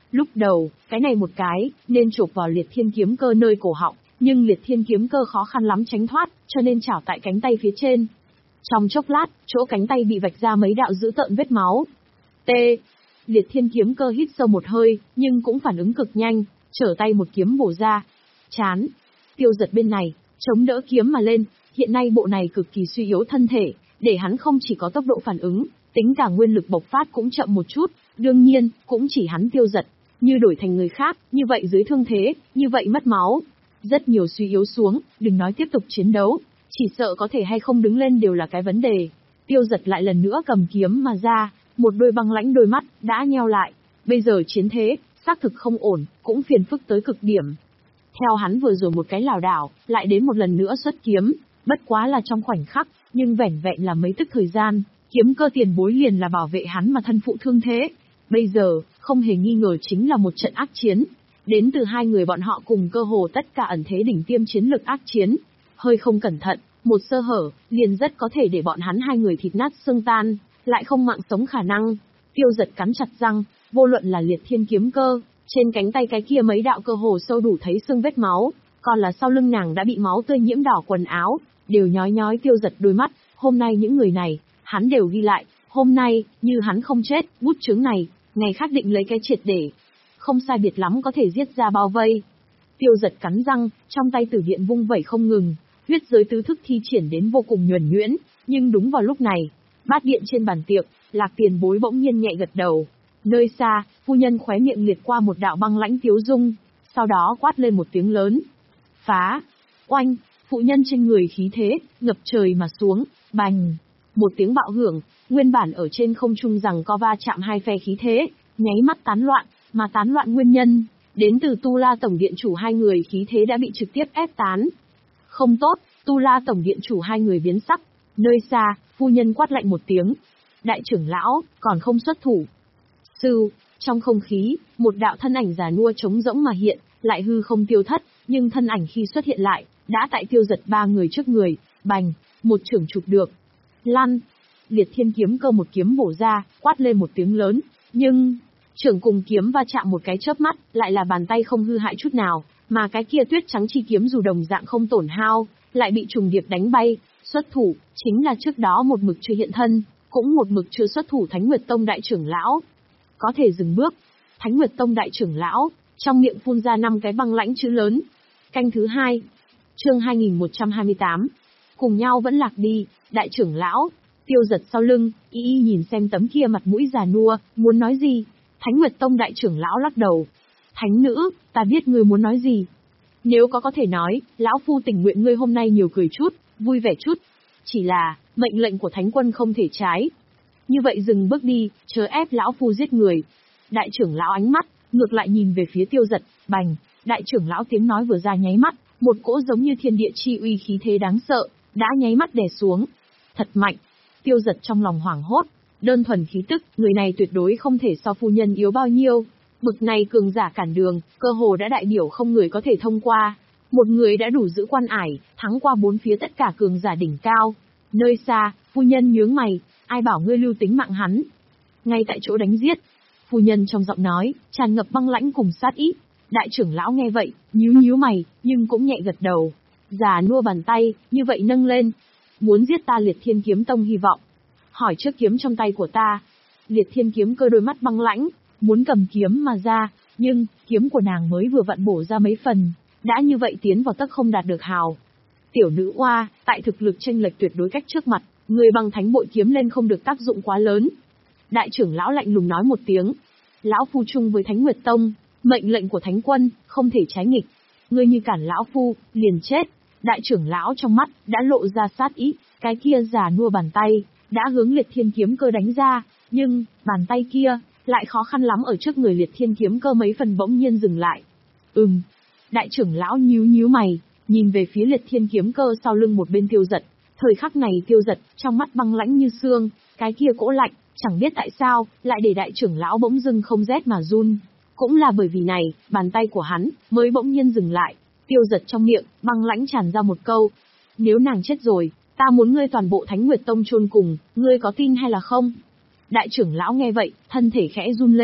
Lúc đầu, cái này một cái, nên chộp vào liệt thiên kiếm cơ nơi cổ họng, nhưng liệt thiên kiếm cơ khó khăn lắm tránh thoát, cho nên chảo tại cánh tay phía trên. Trong chốc lát, chỗ cánh tay bị vạch ra mấy đạo dữ tợn vết máu. T. Liệt thiên kiếm cơ hít sâu một hơi, nhưng cũng phản ứng cực nhanh, trở tay một kiếm bổ ra. Chán. Tiêu Giật bên này, chống đỡ kiếm mà lên, hiện nay bộ này cực kỳ suy yếu thân thể, để hắn không chỉ có tốc độ phản ứng, tính cả nguyên lực bộc phát cũng chậm một chút, đương nhiên, cũng chỉ hắn Tiêu Giật. Như đổi thành người khác, như vậy dưới thương thế, như vậy mất máu. Rất nhiều suy yếu xuống, đừng nói tiếp tục chiến đấu, chỉ sợ có thể hay không đứng lên đều là cái vấn đề. Tiêu Giật lại lần nữa cầm kiếm mà ra, một đôi băng lãnh đôi mắt, đã nheo lại. Bây giờ chiến thế, xác thực không ổn, cũng phiền phức tới cực điểm. Theo hắn vừa rồi một cái lảo đảo, lại đến một lần nữa xuất kiếm, bất quá là trong khoảnh khắc, nhưng vẻn vẹn là mấy tức thời gian, kiếm cơ tiền bối liền là bảo vệ hắn mà thân phụ thương thế. Bây giờ, không hề nghi ngờ chính là một trận ác chiến. Đến từ hai người bọn họ cùng cơ hồ tất cả ẩn thế đỉnh tiêm chiến lực ác chiến. Hơi không cẩn thận, một sơ hở, liền rất có thể để bọn hắn hai người thịt nát xương tan, lại không mạng sống khả năng. Tiêu Giật cắn chặt răng, vô luận là liệt thiên kiếm cơ, trên cánh tay cái kia mấy đạo cơ hồ sâu đủ thấy xương vết máu, còn là sau lưng nàng đã bị máu tươi nhiễm đỏ quần áo, đều nhói nhói Tiêu Giật đôi mắt. Hôm nay những người này, hắn đều ghi lại, hôm nay, như hắn không chết, bút chứng này, ngày khác định lấy cái triệt để. Không sai biệt lắm có thể giết ra bao vây. Tiêu Giật cắn răng, trong tay tử điện vung vẩy không ngừng, huyết giới tứ thức thi triển đến vô cùng nhuần nhuyễn, nhưng đúng vào lúc này, bát điện trên bàn tiệc, Lạc Tiền Bối bỗng nhiên nhẹ gật đầu. Nơi xa, phu nhân khóe miệng liệt qua một đạo băng lãnh tiếu dung, sau đó quát lên một tiếng lớn. Phá! Oanh! Phụ nhân trên người khí thế, ngập trời mà xuống, bành! Một tiếng bạo hưởng, nguyên bản ở trên không trung rằng co va chạm hai phe khí thế, nháy mắt tán loạn, mà tán loạn nguyên nhân, đến từ Tu La Tổng Điện Chủ hai người khí thế đã bị trực tiếp ép tán. Không tốt, Tu La Tổng Điện Chủ hai người biến sắc, nơi xa, phu nhân quát lạnh một tiếng. Đại trưởng lão, còn không xuất thủ. Sư, trong không khí, một đạo thân ảnh già nua trống rỗng mà hiện, lại hư không tiêu thất, nhưng thân ảnh khi xuất hiện lại, đã tại Tiêu Giật ba người trước người, bành, một trưởng chụp được. Lăn! Liệt thiên kiếm cơ một kiếm bổ ra, quát lên một tiếng lớn, nhưng... Trưởng cùng kiếm va chạm một cái chớp mắt, lại là bàn tay không hư hại chút nào, mà cái kia tuyết trắng chi kiếm dù đồng dạng không tổn hao, lại bị trùng điệp đánh bay, xuất thủ, chính là trước đó một mực chưa hiện thân, cũng một mực chưa xuất thủ Thánh Nguyệt Tông đại trưởng lão. Có thể dừng bước. Thánh Nguyệt Tông đại trưởng lão, trong miệng phun ra năm cái băng lãnh chữ lớn. Canh thứ hai. Chương hai nghìn một trăm hai mươi tám. Cùng nhau vẫn lạc đi, đại trưởng lão. Tiêu Giật sau lưng, y y nhìn xem tấm kia mặt mũi già nua, muốn nói gì? Thánh Nguyệt Tông đại trưởng lão lắc đầu. Thánh nữ, ta biết ngươi muốn nói gì. Nếu có có thể nói, lão phu tình nguyện ngươi hôm nay nhiều cười chút, vui vẻ chút. Chỉ là, mệnh lệnh của thánh quân không thể trái. Như vậy dừng bước đi, chớ ép lão phu giết người. Đại trưởng lão ánh mắt, ngược lại nhìn về phía Tiêu Giật, bành, đại trưởng lão tiếng nói vừa ra nháy mắt, một cỗ giống như thiên địa chi uy khí thế đáng sợ, đã nháy mắt đè xuống. Thật mạnh. Tiêu Giật trong lòng hoảng hốt, đơn thuần khí tức, người này tuyệt đối không thể so phu nhân yếu bao nhiêu. Bực này cường giả cản đường, cơ hồ đã đại biểu không người có thể thông qua. Một người đã đủ giữ quan ải, thắng qua bốn phía tất cả cường giả đỉnh cao. Nơi xa, phu nhân nhướng mày, ai bảo ngươi lưu tính mạng hắn. Ngay tại chỗ đánh giết. Phu nhân trong giọng nói, tràn ngập băng lãnh cùng sát ý. Đại trưởng lão nghe vậy, nhíu nhíu mày, nhưng cũng nhẹ gật đầu. Già nua bàn tay, như vậy nâng lên. Muốn giết ta Liệt Thiên Kiếm Tông hy vọng. Hỏi trước kiếm trong tay của ta. Liệt Thiên Kiếm cơ đôi mắt băng lãnh, muốn cầm kiếm mà ra, nhưng, kiếm của nàng mới vừa vặn bổ ra mấy phần, đã như vậy tiến vào tấc không đạt được hào. Tiểu nữ oa, tại thực lực chênh lệch tuyệt đối cách trước mặt, người bằng thánh bội kiếm lên không được tác dụng quá lớn. Đại trưởng lão lạnh lùng nói một tiếng. Lão phu chung với Thánh Nguyệt Tông, mệnh lệnh của thánh quân, không thể trái nghịch. Ngươi như cản lão phu, liền chết. Đại trưởng lão trong mắt, đã lộ ra sát ý, cái kia già nua bàn tay, đã hướng Liệt Thiên Kiếm cơ đánh ra, nhưng, bàn tay kia, lại khó khăn lắm ở trước người Liệt Thiên Kiếm cơ mấy phần bỗng nhiên dừng lại. Ừm. Đại trưởng lão nhíu nhíu mày, nhìn về phía Liệt Thiên Kiếm cơ sau lưng một bên Tiêu Giật. Thời khắc này Tiêu Giật, trong mắt băng lãnh như xương, cái kia cỗ lạnh, chẳng biết tại sao, lại để đại trưởng lão bỗng dưng không rét mà run. Cũng là bởi vì này, bàn tay của hắn, mới bỗng nhiên dừng lại. Tiêu Giật trong miệng, băng lãnh tràn ra một câu. Nếu nàng chết rồi, ta muốn ngươi toàn bộ Thánh Nguyệt Tông chôn cùng, ngươi có tin hay là không? Đại trưởng lão nghe vậy, thân thể khẽ run lên.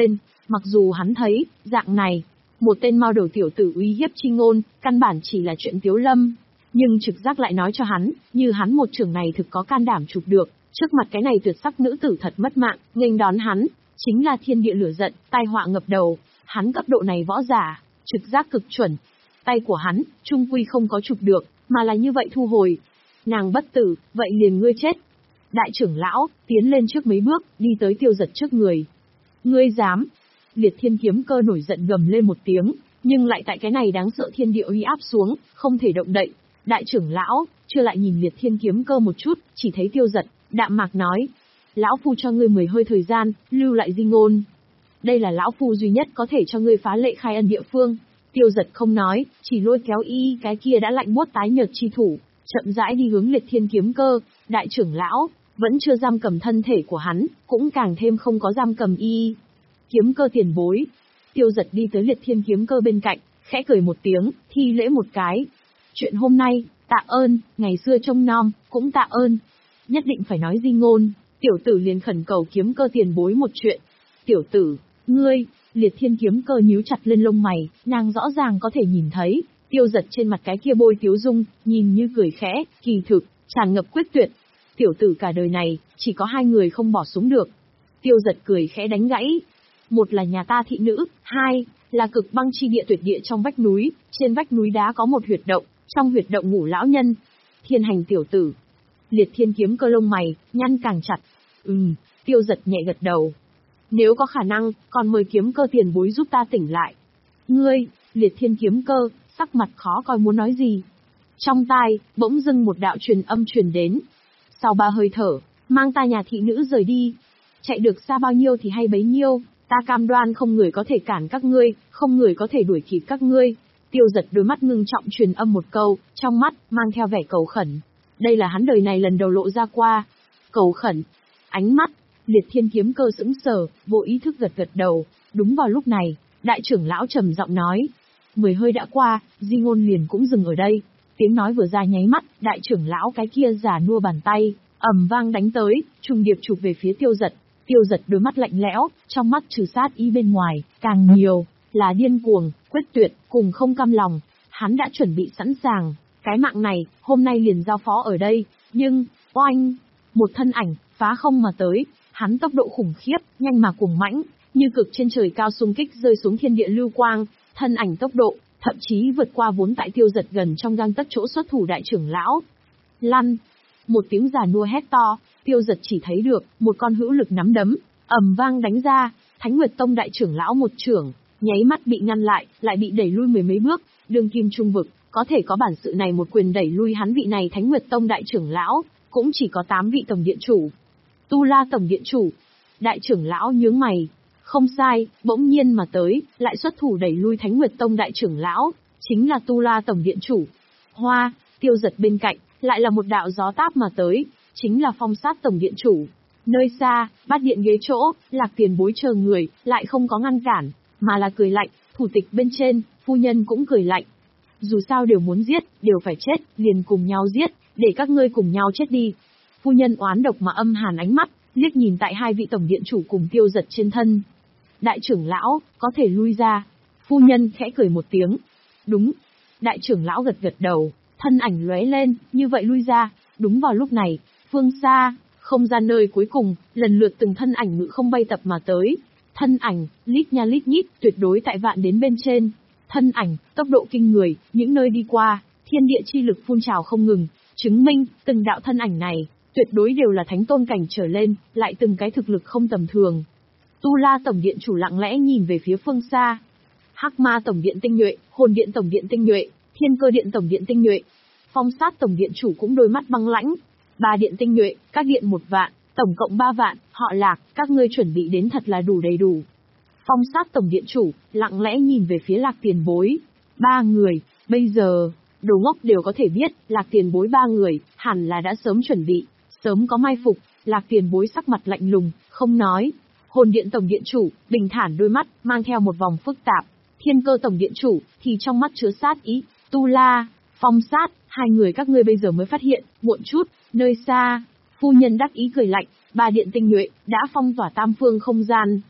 Mặc dù hắn thấy, dạng này, một tên mao đầu tiểu tử uy hiếp Chi Ngôn, căn bản chỉ là chuyện tiếu lâm. Nhưng trực giác lại nói cho hắn, như hắn một trưởng này thực có can đảm chụp được, trước mặt cái này tuyệt sắc nữ tử thật mất mạng, nghênh đón hắn, chính là thiên địa lửa giận, tai họa ngập đầu. Hắn cấp độ này võ giả, trực giác cực chuẩn. Tay của hắn, trung quy không có chụp được, mà là như vậy thu hồi. Nàng bất tử, vậy liền ngươi chết. Đại trưởng lão, tiến lên trước mấy bước, đi tới Tiêu Giật trước người. Ngươi dám? Liệt Thiên Kiếm Cơ nổi giận gầm lên một tiếng, nhưng lại tại cái này đáng sợ thiên địa uy áp xuống, không thể động đậy. Đại trưởng lão, chưa lại nhìn Liệt Thiên Kiếm Cơ một chút, chỉ thấy Tiêu Giật, đạm mạc nói. Lão phu cho ngươi mười hơi thời gian, lưu lại di ngôn. Đây là lão phu duy nhất có thể cho ngươi phá lệ khai ân địa phương. Tiêu Giật không nói, chỉ lôi kéo y cái kia đã lạnh buốt tái nhợt chi thủ, chậm rãi đi hướng Liệt Thiên Kiếm Cơ. Đại trưởng lão, vẫn chưa giam cầm thân thể của hắn, cũng càng thêm không có giam cầm y. Kiếm Cơ tiền bối. Tiêu Giật đi tới Liệt Thiên Kiếm Cơ bên cạnh, khẽ cười một tiếng, thi lễ một cái. Chuyện hôm nay, tạ ơn, ngày xưa trông nom, cũng tạ ơn. Nhất định phải nói di ngôn, tiểu tử liền khẩn cầu Kiếm Cơ tiền bối một chuyện. Tiểu tử, ngươi, Liệt Thiên Kiếm Cơ nhíu chặt lên lông mày, nàng rõ ràng có thể nhìn thấy, Tiêu Giật trên mặt cái kia bôi tiếu dung, nhìn như cười khẽ, kỳ thực, tràn ngập quyết tuyệt. Tiểu tử cả đời này, chỉ có hai người không bỏ xuống được. Tiêu Giật cười khẽ đánh gãy. Một là nhà ta thị nữ, hai là cực băng chi địa tuyệt địa trong vách núi, trên vách núi đá có một huyệt động, trong huyệt động ngủ lão nhân. Thiên hành tiểu tử. Liệt Thiên Kiếm Cơ lông mày, nhăn càng chặt. Ừm, Tiêu Giật nhẹ gật đầu. Nếu có khả năng, còn mời Kiếm Cơ tiền bối giúp ta tỉnh lại. Ngươi, Liệt Thiên Kiếm Cơ, sắc mặt khó coi muốn nói gì. Trong tai, bỗng dưng một đạo truyền âm truyền đến. Sau ba hơi thở, mang ta nhà thị nữ rời đi. Chạy được xa bao nhiêu thì hay bấy nhiêu, ta cam đoan không người có thể cản các ngươi, không người có thể đuổi kịp các ngươi. Tiêu Giật đôi mắt ngưng trọng truyền âm một câu, trong mắt, mang theo vẻ cầu khẩn. Đây là hắn đời này lần đầu lộ ra qua. Cầu khẩn. Ánh mắt, Liệt Thiên Kiếm Cơ sững sờ, vô ý thức gật gật đầu. Đúng vào lúc này, đại trưởng lão trầm giọng nói. Mười hơi đã qua, di ngôn liền cũng dừng ở đây. Tiếng nói vừa ra nháy mắt, đại trưởng lão cái kia già nua bàn tay, ầm vang đánh tới, trùng điệp chụp về phía Tiêu Giật. Tiêu Giật đôi mắt lạnh lẽo, trong mắt trừ sát ý bên ngoài, càng nhiều là điên cuồng, quyết tuyệt, cùng không cam lòng. Hắn đã chuẩn bị sẵn sàng, cái mạng này, hôm nay liền giao phó ở đây, nhưng, oanh, một thân ảnh, phá không mà tới, hắn tốc độ khủng khiếp, nhanh mà cuồng mãnh, như cực trên trời cao xung kích rơi xuống thiên địa lưu quang, thân ảnh tốc độ, thậm chí vượt qua vốn tại Tiêu Giật gần trong gang tấc chỗ xuất thủ đại trưởng lão. Lăn, một tiếng già nua hét to, Tiêu Giật chỉ thấy được, một con hữu lực nắm đấm, ầm vang đánh ra, Thánh Nguyệt Tông đại trưởng lão một chưởng, nháy mắt bị ngăn lại, lại bị đẩy lui mười mấy bước, đương kim trung vực, có thể có bản sự này một quyền đẩy lui hắn vị này Thánh Nguyệt Tông đại trưởng lão, cũng chỉ có tám vị tổng điện chủ. Tu La tổng điện chủ, đại trưởng lão nhướng mày, không sai, bỗng nhiên mà tới, lại xuất thủ đẩy lui Thánh Nguyệt Tông đại trưởng lão, chính là Tu La tổng điện chủ. Hoa, Tiêu Giật bên cạnh, lại là một đạo gió táp mà tới, chính là Phong Sát tổng điện chủ. Nơi xa, bát điện ghế chỗ, Lạc Tiền Bối chờ người, lại không có ngăn cản, mà là cười lạnh, thủ tịch bên trên, phu nhân cũng cười lạnh. Dù sao đều muốn giết, đều phải chết, liền cùng nhau giết, để các ngươi cùng nhau chết đi. Phu nhân oán độc mà âm hàn ánh mắt, liếc nhìn tại hai vị tổng điện chủ cùng Tiêu Giật trên thân. Đại trưởng lão, có thể lui ra. Phu nhân khẽ cười một tiếng. Đúng. Đại trưởng lão gật gật đầu, thân ảnh lóe lên, như vậy lui ra. Đúng vào lúc này, phương xa, không gian nơi cuối cùng, lần lượt từng thân ảnh ngự không bay tập mà tới. Thân ảnh, lít nha lít nhít, tuyệt đối tại vạn đến bên trên. Thân ảnh, tốc độ kinh người, những nơi đi qua, thiên địa chi lực phun trào không ngừng, chứng minh, từng đạo thân ảnh này, tuyệt đối đều là thánh tôn cảnh trở lên, lại từng cái thực lực không tầm thường. Tu La tổng điện chủ lặng lẽ nhìn về phía phương xa. Hắc Ma tổng điện tinh nhuệ, Hồn điện tổng điện tinh nhuệ, Thiên Cơ điện tổng điện tinh nhuệ. Phong Sát tổng điện chủ cũng đôi mắt băng lãnh. Ba điện tinh nhuệ, các điện một vạn, tổng cộng ba vạn, họ Lạc, các ngươi chuẩn bị đến thật là đủ đầy đủ. Phong Sát tổng điện chủ lặng lẽ nhìn về phía Lạc Tiền Bối. Ba người, bây giờ, đồ ngốc đều có thể biết, Lạc Tiền Bối ba người, hẳn là đã sớm chuẩn bị, sớm có mai phục. Lạc Tiền Bối sắc mặt lạnh lùng, không nói. Hồn điện tổng điện chủ, bình thản đôi mắt, mang theo một vòng phức tạp. Thiên Cơ tổng điện chủ, thì trong mắt chứa sát ý. Tu La, Phong Sát, hai người các ngươi bây giờ mới phát hiện, muộn chút, nơi xa. Phu nhân đắc ý cười lạnh, ba điện tinh nhuệ, đã phong tỏa tam phương không gian.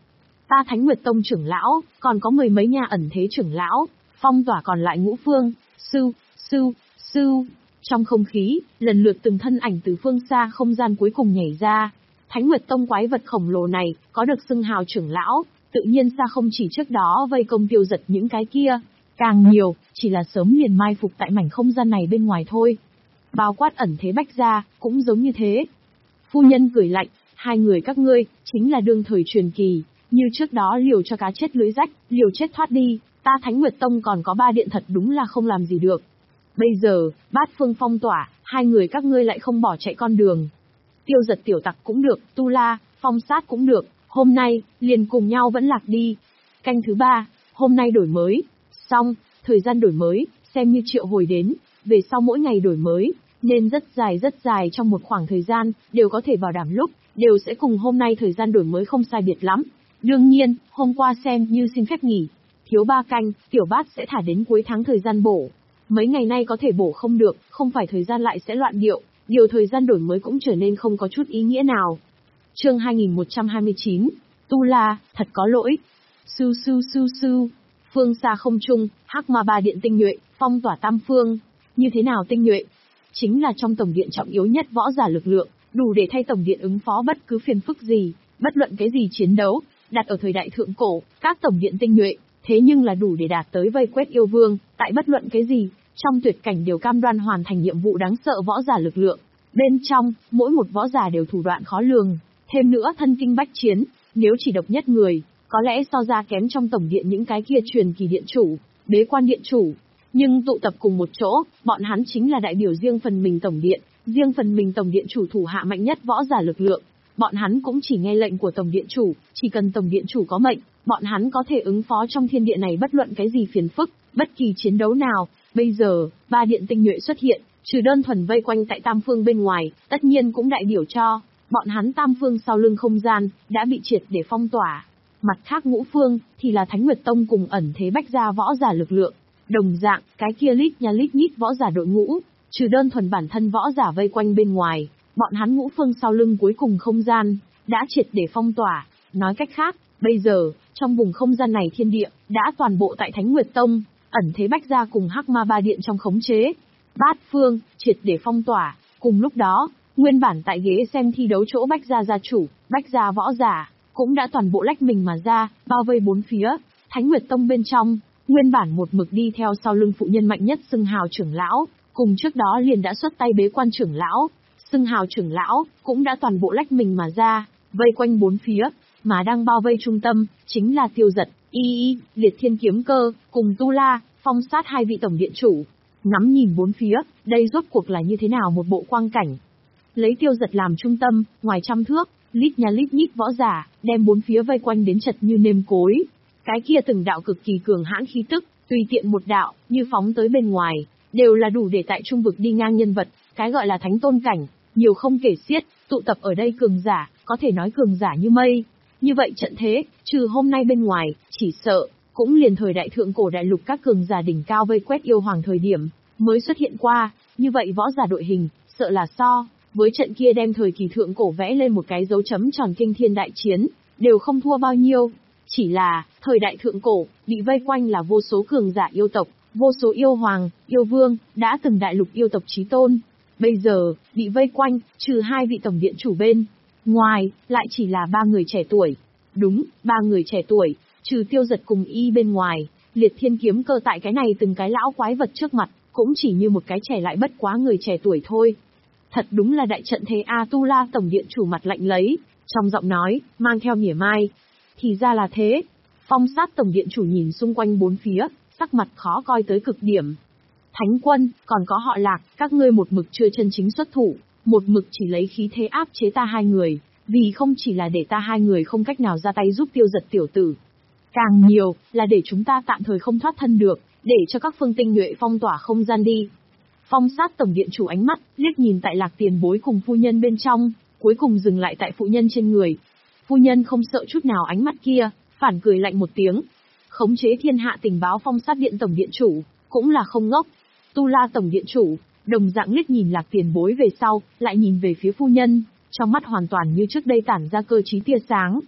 Ta Thánh Nguyệt Tông trưởng lão, còn có mười mấy nhà ẩn thế trưởng lão, phong tỏa còn lại ngũ phương, sưu, sưu, sưu. Trong không khí, lần lượt từng thân ảnh từ phương xa không gian cuối cùng nhảy ra. Thánh Nguyệt Tông quái vật khổng lồ này, có được xưng hào trưởng lão, tự nhiên xa không chỉ trước đó vây công tiêu giật những cái kia. Càng nhiều, chỉ là sớm liền mai phục tại mảnh không gian này bên ngoài thôi. Bao quát ẩn thế Bách gia, cũng giống như thế. Phu nhân cười lạnh, hai người các ngươi, chính là đương thời truyền kỳ, như trước đó liều cho cá chết lưới rách, liều chết thoát đi, ta Thánh Nguyệt Tông còn có ba điện thật đúng là không làm gì được. Bây giờ, bát phương phong tỏa, hai người các ngươi lại không bỏ chạy con đường. Tiêu giật tiểu tặc cũng được, tu la, phong sát cũng được, hôm nay, liền cùng nhau vẫn lạc đi. Canh thứ ba, hôm nay đổi mới, xong, thời gian đổi mới, xem như triệu hồi đến, về sau mỗi ngày đổi mới, nên rất dài rất dài trong một khoảng thời gian, đều có thể bảo đảm lúc, đều sẽ cùng hôm nay thời gian đổi mới không sai biệt lắm. Đương nhiên, hôm qua xem như xin phép nghỉ, thiếu ba canh, tiểu bát sẽ thả đến cuối tháng thời gian bổ. Mấy ngày nay có thể bổ không được, không phải thời gian lại sẽ loạn điệu, điều thời gian đổi mới cũng trở nên không có chút ý nghĩa nào. Chương hai nghìn một trăm hai mươi chín, Tu La, thật có lỗi. Su su su su, phương xa không trung, hắc ma ba điện tinh nhuệ, phong tỏa tam phương. Như thế nào tinh nhuệ? Chính là trong tổng điện trọng yếu nhất võ giả lực lượng, đủ để thay tổng điện ứng phó bất cứ phiền phức gì, bất luận cái gì chiến đấu, đặt ở thời đại thượng cổ, các tổng điện tinh nhuệ, thế nhưng là đủ để đạt tới vây quét yêu vương, tại bất luận cái gì, trong tuyệt cảnh đều cam đoan hoàn thành nhiệm vụ đáng sợ võ giả lực lượng. Bên trong, mỗi một võ giả đều thủ đoạn khó lường, thêm nữa thân kinh bách chiến, nếu chỉ độc nhất người, có lẽ so ra kém trong tổng điện những cái kia truyền kỳ điện chủ, bế quan điện chủ. Nhưng tụ tập cùng một chỗ, bọn hắn chính là đại biểu riêng phần mình tổng điện, riêng phần mình tổng điện chủ thủ hạ mạnh nhất võ giả lực lượng. Bọn hắn cũng chỉ nghe lệnh của tổng điện chủ, chỉ cần tổng điện chủ có mệnh, bọn hắn có thể ứng phó trong thiên địa này bất luận cái gì phiền phức, bất kỳ chiến đấu nào. Bây giờ, ba điện tinh nhuệ xuất hiện, trừ đơn thuần vây quanh tại tam phương bên ngoài, tất nhiên cũng đại biểu cho, bọn hắn tam phương sau lưng không gian, đã bị triệt để phong tỏa. Mặt khác ngũ phương, thì là Thánh Nguyệt Tông cùng ẩn thế Bách gia võ giả lực lượng. Đồng dạng, cái kia lít nha lít nhít võ giả đội ngũ, trừ đơn thuần bản thân võ giả vây quanh bên ngoài, bọn hắn ngũ phương sau lưng cuối cùng không gian, đã triệt để phong tỏa. Nói cách khác, bây giờ, trong vùng không gian này thiên địa, đã toàn bộ tại Thánh Nguyệt Tông, ẩn thế Bách gia cùng hắc ma ba điện trong khống chế. Bát phương, triệt để phong tỏa. Cùng lúc đó, nguyên bản tại ghế xem thi đấu chỗ Bách gia gia chủ, Bách gia võ giả, cũng đã toàn bộ lách mình mà ra, bao vây bốn phía. Thánh Nguyệt Tông bên trong, nguyên bản một mực đi theo sau lưng phụ nhân mạnh nhất xưng hào trưởng lão, cùng trước đó liền đã xuất tay bế quan trưởng lão, xưng hào trưởng lão, cũng đã toàn bộ lách mình mà ra, vây quanh bốn phía, mà đang bao vây trung tâm, chính là Tiêu Giật, Y Y, Liệt Thiên Kiếm Cơ, cùng Tu La, Phong Sát hai vị tổng điện chủ. Ngắm nhìn bốn phía, đây rốt cuộc là như thế nào một bộ quang cảnh. Lấy Tiêu Giật làm trung tâm, ngoài trăm thước, lít nha lít nhít võ giả, đem bốn phía vây quanh đến chật như nêm cối. Cái kia từng đạo cực kỳ cường hãn khí tức, tùy tiện một đạo, như phóng tới bên ngoài, đều là đủ để tại trung vực đi ngang nhân vật, cái gọi là thánh tôn cảnh, nhiều không kể xiết, tụ tập ở đây cường giả, có thể nói cường giả như mây. Như vậy trận thế, trừ hôm nay bên ngoài, chỉ sợ, cũng liền thời đại thượng cổ đại lục các cường giả đỉnh cao vây quét yêu hoàng thời điểm, mới xuất hiện qua, như vậy võ giả đội hình, sợ là so, với trận kia đem thời kỳ thượng cổ vẽ lên một cái dấu chấm tròn kinh thiên đại chiến, đều không thua bao nhiêu. Chỉ là, thời đại thượng cổ, bị vây quanh là vô số cường giả yêu tộc, vô số yêu hoàng, yêu vương, đã từng đại lục yêu tộc chí tôn. Bây giờ, bị vây quanh, trừ hai vị tổng điện chủ bên ngoài, lại chỉ là ba người trẻ tuổi. Đúng, ba người trẻ tuổi, trừ Tiêu Giật cùng Y bên ngoài, Liệt Thiên Kiếm Cơ tại cái này từng cái lão quái vật trước mặt, cũng chỉ như một cái trẻ lại bất quá người trẻ tuổi thôi. Thật đúng là đại trận thế A. Tu La tổng điện chủ mặt lạnh lấy, trong giọng nói, mang theo mỉa mai. Thì ra là thế. Phong Sát tổng điện chủ nhìn xung quanh bốn phía, sắc mặt khó coi tới cực điểm. Thánh quân, còn có họ Lạc, các ngươi một mực chưa chân chính xuất thủ, một mực chỉ lấy khí thế áp chế ta hai người, vì không chỉ là để ta hai người không cách nào ra tay giúp Tiêu Giật tiểu tử. Càng nhiều, là để chúng ta tạm thời không thoát thân được, để cho các phương tinh nhuệ phong tỏa không gian đi. Phong Sát tổng điện chủ ánh mắt, liếc nhìn tại Lạc tiền bối cùng phu nhân bên trong, cuối cùng dừng lại tại phụ nhân trên người. Phu nhân không sợ chút nào ánh mắt kia, phản cười lạnh một tiếng. Khống chế thiên hạ tình báo Phong Sát điện tổng điện chủ, cũng là không ngốc. Tu La tổng điện chủ, đồng dạng liếc nhìn Lạc tiền bối về sau, lại nhìn về phía phu nhân, trong mắt hoàn toàn như trước đây tản ra cơ trí tia sáng.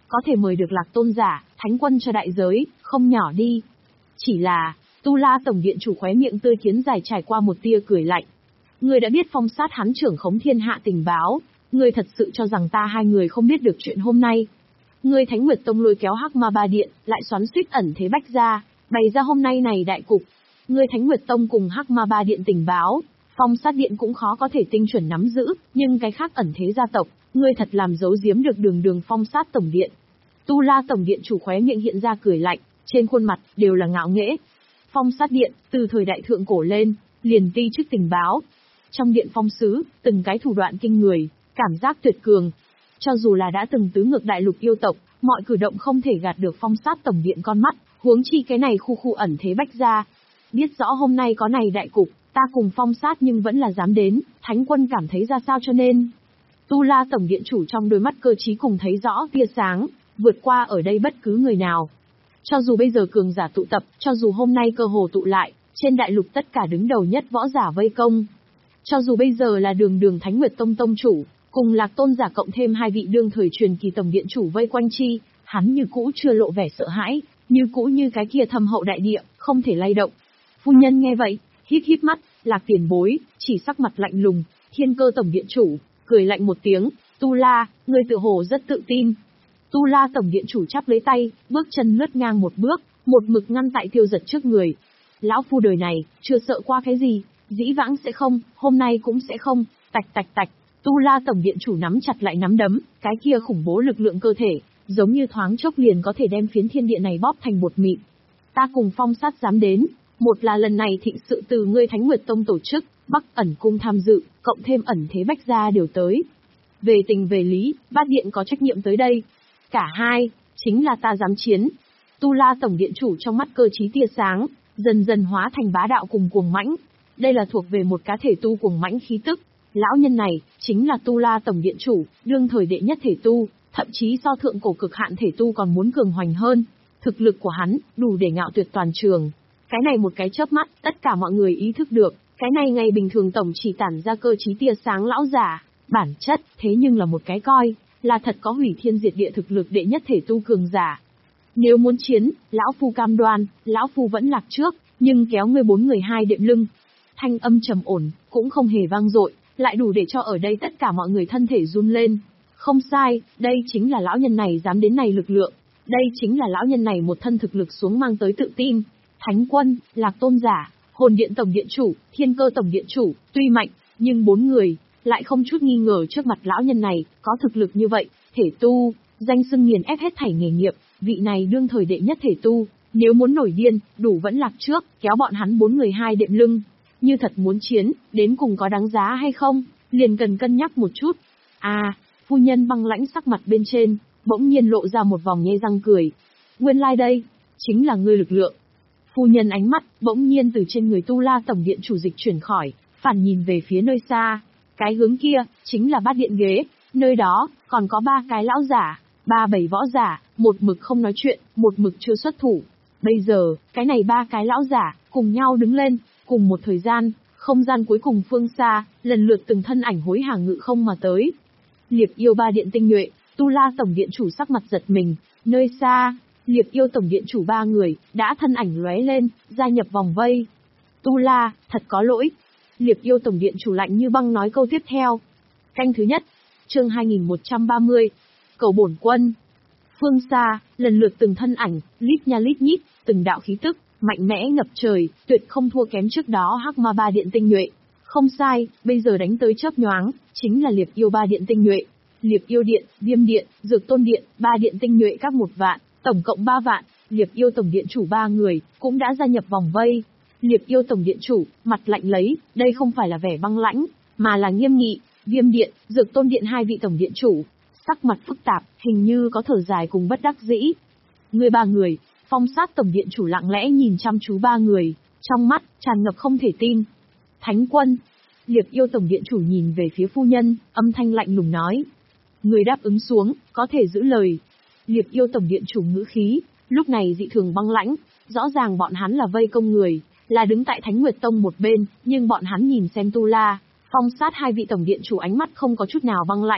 có thể mời được Lạc Tôn giả, Thánh Quân cho đại giới, không nhỏ đi. Chỉ là, Tu La Tổng Điện chủ khóe miệng tươi kiến dài trải qua một tia cười lạnh. Ngươi đã biết Phong Sát hắn trưởng khống thiên hạ tình báo, ngươi thật sự cho rằng ta hai người không biết được chuyện hôm nay. Ngươi Thánh Nguyệt Tông lôi kéo Hắc Ma Ba Điện, lại xoắn xuýt ẩn thế bách gia, bày ra hôm nay này đại cục. Ngươi Thánh Nguyệt Tông cùng Hắc Ma Ba Điện tình báo, Phong Sát Điện cũng khó có thể tinh chuẩn nắm giữ, nhưng cái khác ẩn thế gia tộc, ngươi thật làm giấu giếm được đường đường Phong Sát Tổng Điện. Tu La Tổng Điện chủ khóe miệng hiện ra cười lạnh, trên khuôn mặt đều là ngạo nghễ. Phong Sát Điện, từ thời đại thượng cổ lên, liền ti chức tình báo. Trong điện phong sứ, từng cái thủ đoạn kinh người, cảm giác tuyệt cường. Cho dù là đã từng tứ ngược đại lục yêu tộc, mọi cử động không thể gạt được Phong Sát Tổng Điện con mắt, huống chi cái này khu khu ẩn thế bách gia. Biết rõ hôm nay có này đại cục, ta cùng Phong Sát nhưng vẫn là dám đến, Thánh Quân cảm thấy ra sao cho nên. Tu La Tổng Điện chủ trong đôi mắt cơ trí cùng thấy rõ tia sáng, vượt qua ở đây bất cứ người nào. Cho dù bây giờ cường giả tụ tập, cho dù hôm nay cơ hồ tụ lại, trên đại lục tất cả đứng đầu nhất võ giả vây công. Cho dù bây giờ là đường đường Thánh Nguyệt Tông Tông chủ, cùng Lạc Tôn giả cộng thêm hai vị đương thời truyền kỳ Tổng Điện chủ vây quanh chi, hắn như cũ chưa lộ vẻ sợ hãi, như cũ như cái kia thâm hậu đại địa, không thể lay động. Phu nhân nghe vậy, híp híp mắt, Lạc tiền bối, chỉ sắc mặt lạnh lùng, Thiên Cơ Tổng Điện chủ, cười lạnh một tiếng, Tu La, ngươi tự hồ rất tự tin. Tu La Tổng Điện chủ chắp lấy tay, bước chân lướt ngang một bước, một mực ngăn tại Tiêu Giật trước người. Lão phu đời này, chưa sợ qua cái gì, dĩ vãng sẽ không, hôm nay cũng sẽ không, tạch tạch tạch. Tu La Tổng Điện chủ nắm chặt lại nắm đấm, cái kia khủng bố lực lượng cơ thể, giống như thoáng chốc liền có thể đem phiến thiên địa này bóp thành bột mịn. Ta cùng Phong Sát dám đến, một là lần này thịnh sự từ ngươi Thánh Nguyệt Tông tổ chức, Bắc Ẩn Cung tham dự, cộng thêm ẩn thế bách gia đều tới. Về tình về lý, Bát Điện có trách nhiệm tới đây. Cả hai, chính là ta dám chiến. Tu La Tổng Điện chủ trong mắt cơ trí tia sáng, dần dần hóa thành bá đạo cùng cuồng mãnh. Đây là thuộc về một cá thể tu cuồng mãnh khí tức. Lão nhân này, chính là Tu La Tổng Điện chủ, đương thời đệ nhất thể tu, thậm chí so thượng cổ cực hạn thể tu còn muốn cường hoành hơn. Thực lực của hắn, đủ để ngạo tuyệt toàn trường. Cái này một cái chớp mắt, tất cả mọi người ý thức được, cái này ngày bình thường tổng chỉ tản ra cơ trí tia sáng lão giả, bản chất, thế nhưng là một cái coi, là thật có hủy thiên diệt địa thực lực đệ nhất thể tu cường giả. Nếu muốn chiến, lão phu cam đoan, lão phu vẫn lạc trước, nhưng kéo ngươi bốn người hai đệm lưng. Thanh âm trầm ổn, cũng không hề vang dội, lại đủ để cho ở đây tất cả mọi người thân thể run lên. Không sai, đây chính là lão nhân này dám đến này lực lượng, đây chính là lão nhân này một thân thực lực xuống mang tới tự tin. Thánh Quân, Lạc Tôn giả, Hồn Điện Tổng Điện chủ, Thiên Cơ Tổng Điện chủ, tuy mạnh, nhưng bốn người lại không chút nghi ngờ trước mặt lão nhân này có thực lực như vậy, thể tu, danh xưng nghiền ép hết thảy nghề nghiệp, vị này đương thời đệ nhất thể tu, nếu muốn nổi điên, đủ vẫn lạc trước, kéo bọn hắn bốn người hai đệm lưng. Như thật muốn chiến, đến cùng có đáng giá hay không, liền cần cân nhắc một chút. À, phu nhân băng lãnh sắc mặt bên trên, bỗng nhiên lộ ra một vòng nhe răng cười. Nguyên lai like đây, chính là ngươi lực lượng. Phu nhân ánh mắt, bỗng nhiên từ trên người Tu La Tổng Điện chủ dịch chuyển khỏi, phản nhìn về phía nơi xa. Cái hướng kia, chính là Bát Điện ghế, nơi đó, còn có ba cái lão giả, ba bảy võ giả, một mực không nói chuyện, một mực chưa xuất thủ. Bây giờ, cái này ba cái lão giả, cùng nhau đứng lên, cùng một thời gian, không gian cuối cùng phương xa, lần lượt từng thân ảnh hối hả ngự không mà tới. Liệp yêu ba điện tinh nhuệ, Tu La Tổng Điện chủ sắc mặt giật mình, nơi xa, Liệp yêu Tổng Điện chủ ba người, đã thân ảnh lóe lên, gia nhập vòng vây. Tu La, thật có lỗi. Liệp yêu Tổng Điện chủ lạnh như băng nói câu tiếp theo. Canh thứ nhất, chương hai nghìn một trăm ba mươi, cầu bổn quân. Phương xa, lần lượt từng thân ảnh, lít nha lít nhít, từng đạo khí tức, mạnh mẽ ngập trời, tuyệt không thua kém trước đó Hắc Ma ba điện tinh nhuệ. Không sai, bây giờ đánh tới chớp nhoáng, chính là Liệp yêu ba điện tinh nhuệ. Liệp yêu điện, Viêm điện, Dược Tôn điện, ba điện tinh nhuệ các một vạn, tổng cộng ba vạn. Liệp yêu Tổng Điện chủ ba người, cũng đã gia nhập vòng vây. Liệp yêu Tổng Điện chủ, mặt lạnh lấy, đây không phải là vẻ băng lãnh, mà là nghiêm nghị. Viêm điện, Dược Tôn điện hai vị Tổng Điện chủ, sắc mặt phức tạp, hình như có thở dài cùng bất đắc dĩ. Người ba người, Phong Sát Tổng Điện chủ lặng lẽ nhìn chăm chú ba người, trong mắt tràn ngập không thể tin. Thánh Quân, Liệp yêu Tổng Điện chủ nhìn về phía phu nhân, âm thanh lạnh lùng nói: người đáp ứng xuống, có thể giữ lời. Liệp yêu Tổng Điện chủ ngữ khí, lúc này dị thường băng lãnh, rõ ràng bọn hắn là vây công người, là đứng tại Thánh Nguyệt Tông một bên, nhưng bọn hắn nhìn xem Tu La, Phong Sát hai vị Tổng Điện chủ ánh mắt không có chút nào băng lãnh,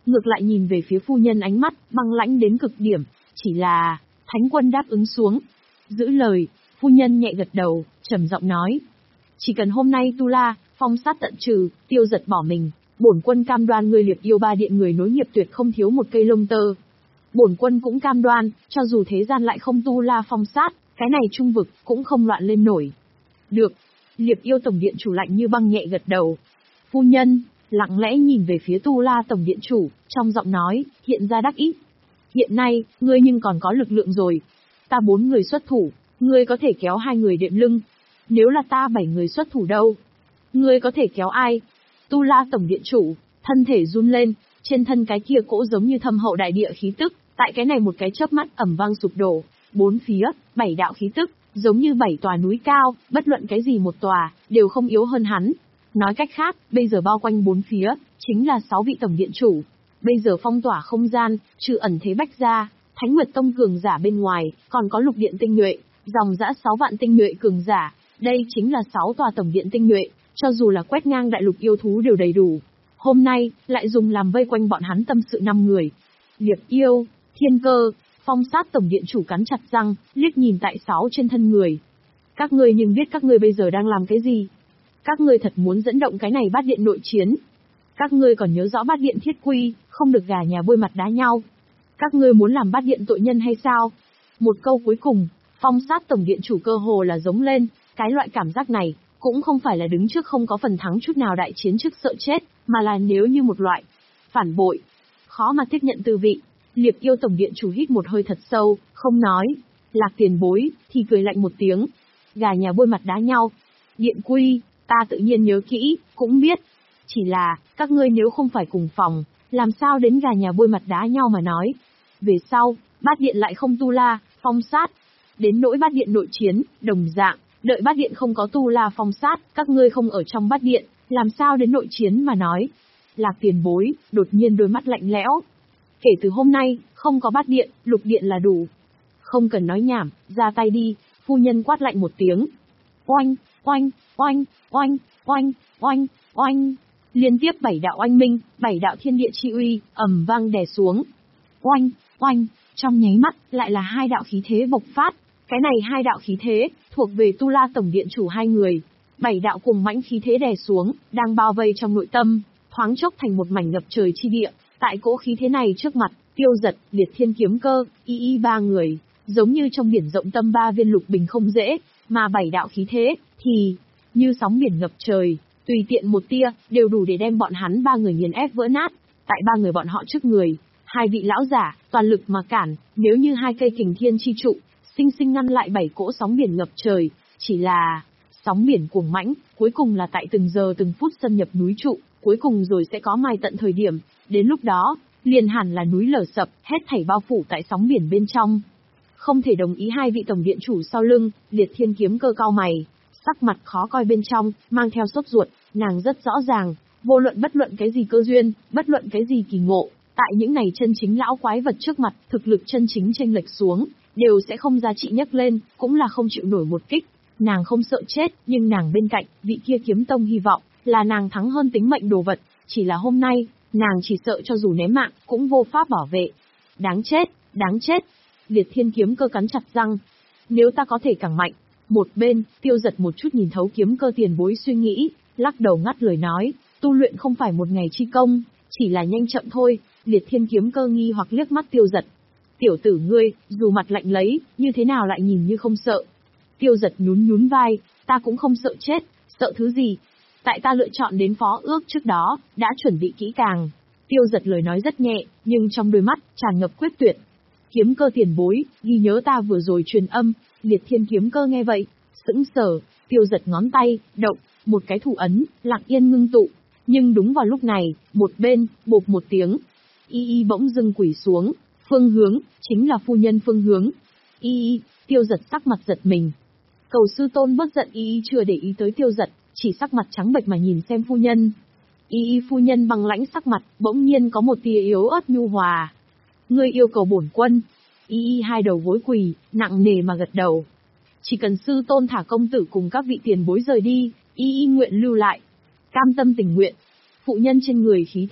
ngược lại nhìn về phía phu nhân ánh mắt băng lãnh đến cực điểm, chỉ là, thánh quân đáp ứng xuống. Giữ lời, phu nhân nhẹ gật đầu, trầm giọng nói. Chỉ cần hôm nay Tu La, phong sát tận trừ, Tiêu Giật bỏ mình, bổn quân cam đoan người Liệp Yêu Ba Điện người nối nghiệp tuyệt không thiếu một cây lông tơ. Bổn quân cũng cam đoan, cho dù thế gian lại không Tu La phong sát, cái này trung vực cũng không loạn lên nổi. Được. Liệp Yêu Tổng Điện chủ lạnh như băng nhẹ gật đầu. Phu nhân, lặng lẽ nhìn về phía Tu La Tổng Điện chủ, trong giọng nói, hiện ra đắc ý. Hiện nay, ngươi nhưng còn có lực lượng rồi. Ta bốn người xuất thủ, ngươi có thể kéo hai người đệm lưng. Nếu là ta bảy người xuất thủ đâu? Ngươi có thể kéo ai? Tu La Tổng Điện chủ, thân thể run lên, trên thân cái kia cỗ giống như thâm hậu đại địa khí tức, tại cái này một cái chớp mắt ầm vang sụp đổ, bốn phía, bảy đạo khí tức, giống như bảy tòa núi cao, bất luận cái gì một tòa, đều không yếu hơn hắn. Nói cách khác, bây giờ bao quanh bốn phía, chính là sáu vị tổng điện chủ. Bây giờ phong tỏa không gian, trừ ẩn thế bách ra, Thánh Nguyệt Tông cường giả bên ngoài, còn có lục điện tinh nhuệ, dòng dã sáu vạn tinh nhuệ cường giả. Đây chính là sáu tòa tổng điện tinh nhuệ, cho dù là quét ngang đại lục yêu thú đều đầy đủ. Hôm nay, lại dùng làm vây quanh bọn hắn tâm sự năm người. Liệp Yêu, Thiên Cơ, Phong Sát tổng điện chủ cắn chặt răng, liếc nhìn tại sáu trên thân người. Các ngươi nhưng biết các ngươi bây giờ đang làm cái gì? Các ngươi thật muốn dẫn động cái này bát điện nội chiến? Các ngươi còn nhớ rõ bát điện thiết quy, không được gà nhà bôi mặt đá nhau? Các ngươi muốn làm bát điện tội nhân hay sao? Một câu cuối cùng, Phong Sát tổng điện chủ cơ hồ là giống lên, cái loại cảm giác này, cũng không phải là đứng trước không có phần thắng chút nào đại chiến trước sợ chết, mà là nếu như một loại phản bội. Khó mà tiếp nhận tư vị. Liệp Yêu tổng điện chủ hít một hơi thật sâu, không nói. Lạc Tiền Bối, thì cười lạnh một tiếng. Gà nhà bôi mặt đá nhau. Điện quy, ta tự nhiên nhớ kỹ, cũng biết. Chỉ là, các ngươi nếu không phải cùng phòng, làm sao đến gà nhà bôi mặt đá nhau mà nói. Về sau, bát điện lại không Tu La, phong sát. Đến nỗi bát điện nội chiến, đồng dạng, đợi bát điện không có Tu La phong sát, các ngươi không ở trong bát điện, làm sao đến nội chiến mà nói. Lạc Tiền Bối, đột nhiên đôi mắt lạnh lẽo. Kể từ hôm nay, không có bát điện, lục điện là đủ. Không cần nói nhảm, ra tay đi, phu nhân quát lạnh một tiếng. Oanh, oanh, oanh, oanh, oanh, oanh, oanh. Liên tiếp bảy đạo oanh minh, bảy đạo thiên địa chi uy, ầm vang đè xuống. Oanh, oanh, trong nháy mắt, lại là hai đạo khí thế bộc phát. Cái này hai đạo khí thế, thuộc về Tu La tổng điện chủ hai người. Bảy đạo cùng mãnh khí thế đè xuống, đang bao vây trong nội tâm, thoáng chốc thành một mảnh ngập trời chi địa. Tại cỗ khí thế này trước mặt, Tiêu Giật, Liệt Thiên Kiếm Cơ, Y Y ba người, giống như trong biển rộng tâm ba viên lục bình không dễ, mà bảy đạo khí thế, thì, như sóng biển ngập trời, tùy tiện một tia, đều đủ để đem bọn hắn ba người nghiền ép vỡ nát. Tại ba người bọn họ trước người, hai vị lão giả, toàn lực mà cản, nếu như hai cây kình thiên chi trụ, sinh sinh ngăn lại bảy cỗ sóng biển ngập trời, chỉ là, sóng biển cuồng mãnh, cuối cùng là tại từng giờ từng phút xâm nhập núi trụ, cuối cùng rồi sẽ có mai tận thời điểm. Đến lúc đó, liền hẳn là núi lở sập, hết thảy bao phủ tại sóng biển bên trong. Không thể đồng ý hai vị tổng điện chủ sau lưng, Liệt Thiên Kiếm Cơ cao mày, sắc mặt khó coi bên trong, mang theo sốt ruột, nàng rất rõ ràng, vô luận bất luận cái gì cơ duyên, bất luận cái gì kỳ ngộ, tại những này chân chính lão quái vật trước mặt, thực lực chân chính chênh lệch xuống, đều sẽ không giá trị nhấc lên, cũng là không chịu nổi một kích. Nàng không sợ chết, nhưng nàng bên cạnh, vị kia kiếm tông hy vọng, là nàng thắng hơn tính mệnh đồ vật, chỉ là hôm nay, nàng chỉ sợ cho dù ném mạng, cũng vô pháp bảo vệ. Đáng chết, đáng chết. Liệt Thiên Kiếm Cơ cắn chặt răng. Nếu ta có thể càng mạnh. Một bên, Tiêu Giật một chút nhìn thấu Kiếm Cơ tiền bối suy nghĩ, lắc đầu ngắt lời nói, tu luyện không phải một ngày chi công, chỉ là nhanh chậm thôi. Liệt Thiên Kiếm Cơ nghi hoặc liếc mắt Tiêu Giật. Tiểu tử ngươi, dù mặt lạnh lấy, như thế nào lại nhìn như không sợ. Tiêu Giật nhún nhún vai, ta cũng không sợ chết, sợ thứ gì. Tại ta lựa chọn đến phó ước trước đó, đã chuẩn bị kỹ càng. Tiêu Giật lời nói rất nhẹ, nhưng trong đôi mắt, tràn ngập quyết tuyệt. Kiếm Cơ tiền bối, ghi nhớ ta vừa rồi truyền âm. Liệt Thiên Kiếm Cơ nghe vậy, sững sờ. Tiêu Giật ngón tay, động, một cái thủ ấn, lặng yên ngưng tụ. Nhưng đúng vào lúc này, một bên, bộp một tiếng. Y Y bỗng dưng quỳ xuống, phương hướng, chính là phu nhân phương hướng. Y Y, Tiêu Giật sắc mặt giật mình. Cầu sư tôn bớt giận. Y Y chưa để ý tới Tiêu Giật, chỉ sắc mặt trắng bệch mà nhìn xem phu nhân. Y Y phu nhân băng lãnh sắc mặt, bỗng nhiên có một tia yếu ớt nhu hòa. Ngươi yêu cầu bổn quân. Y Y hai đầu gối quỳ, nặng nề mà gật đầu. Chỉ cần sư tôn thả công tử cùng các vị tiền bối rời đi, Y Y nguyện lưu lại. Cam tâm tình nguyện. Phụ nhân trên người khí thế,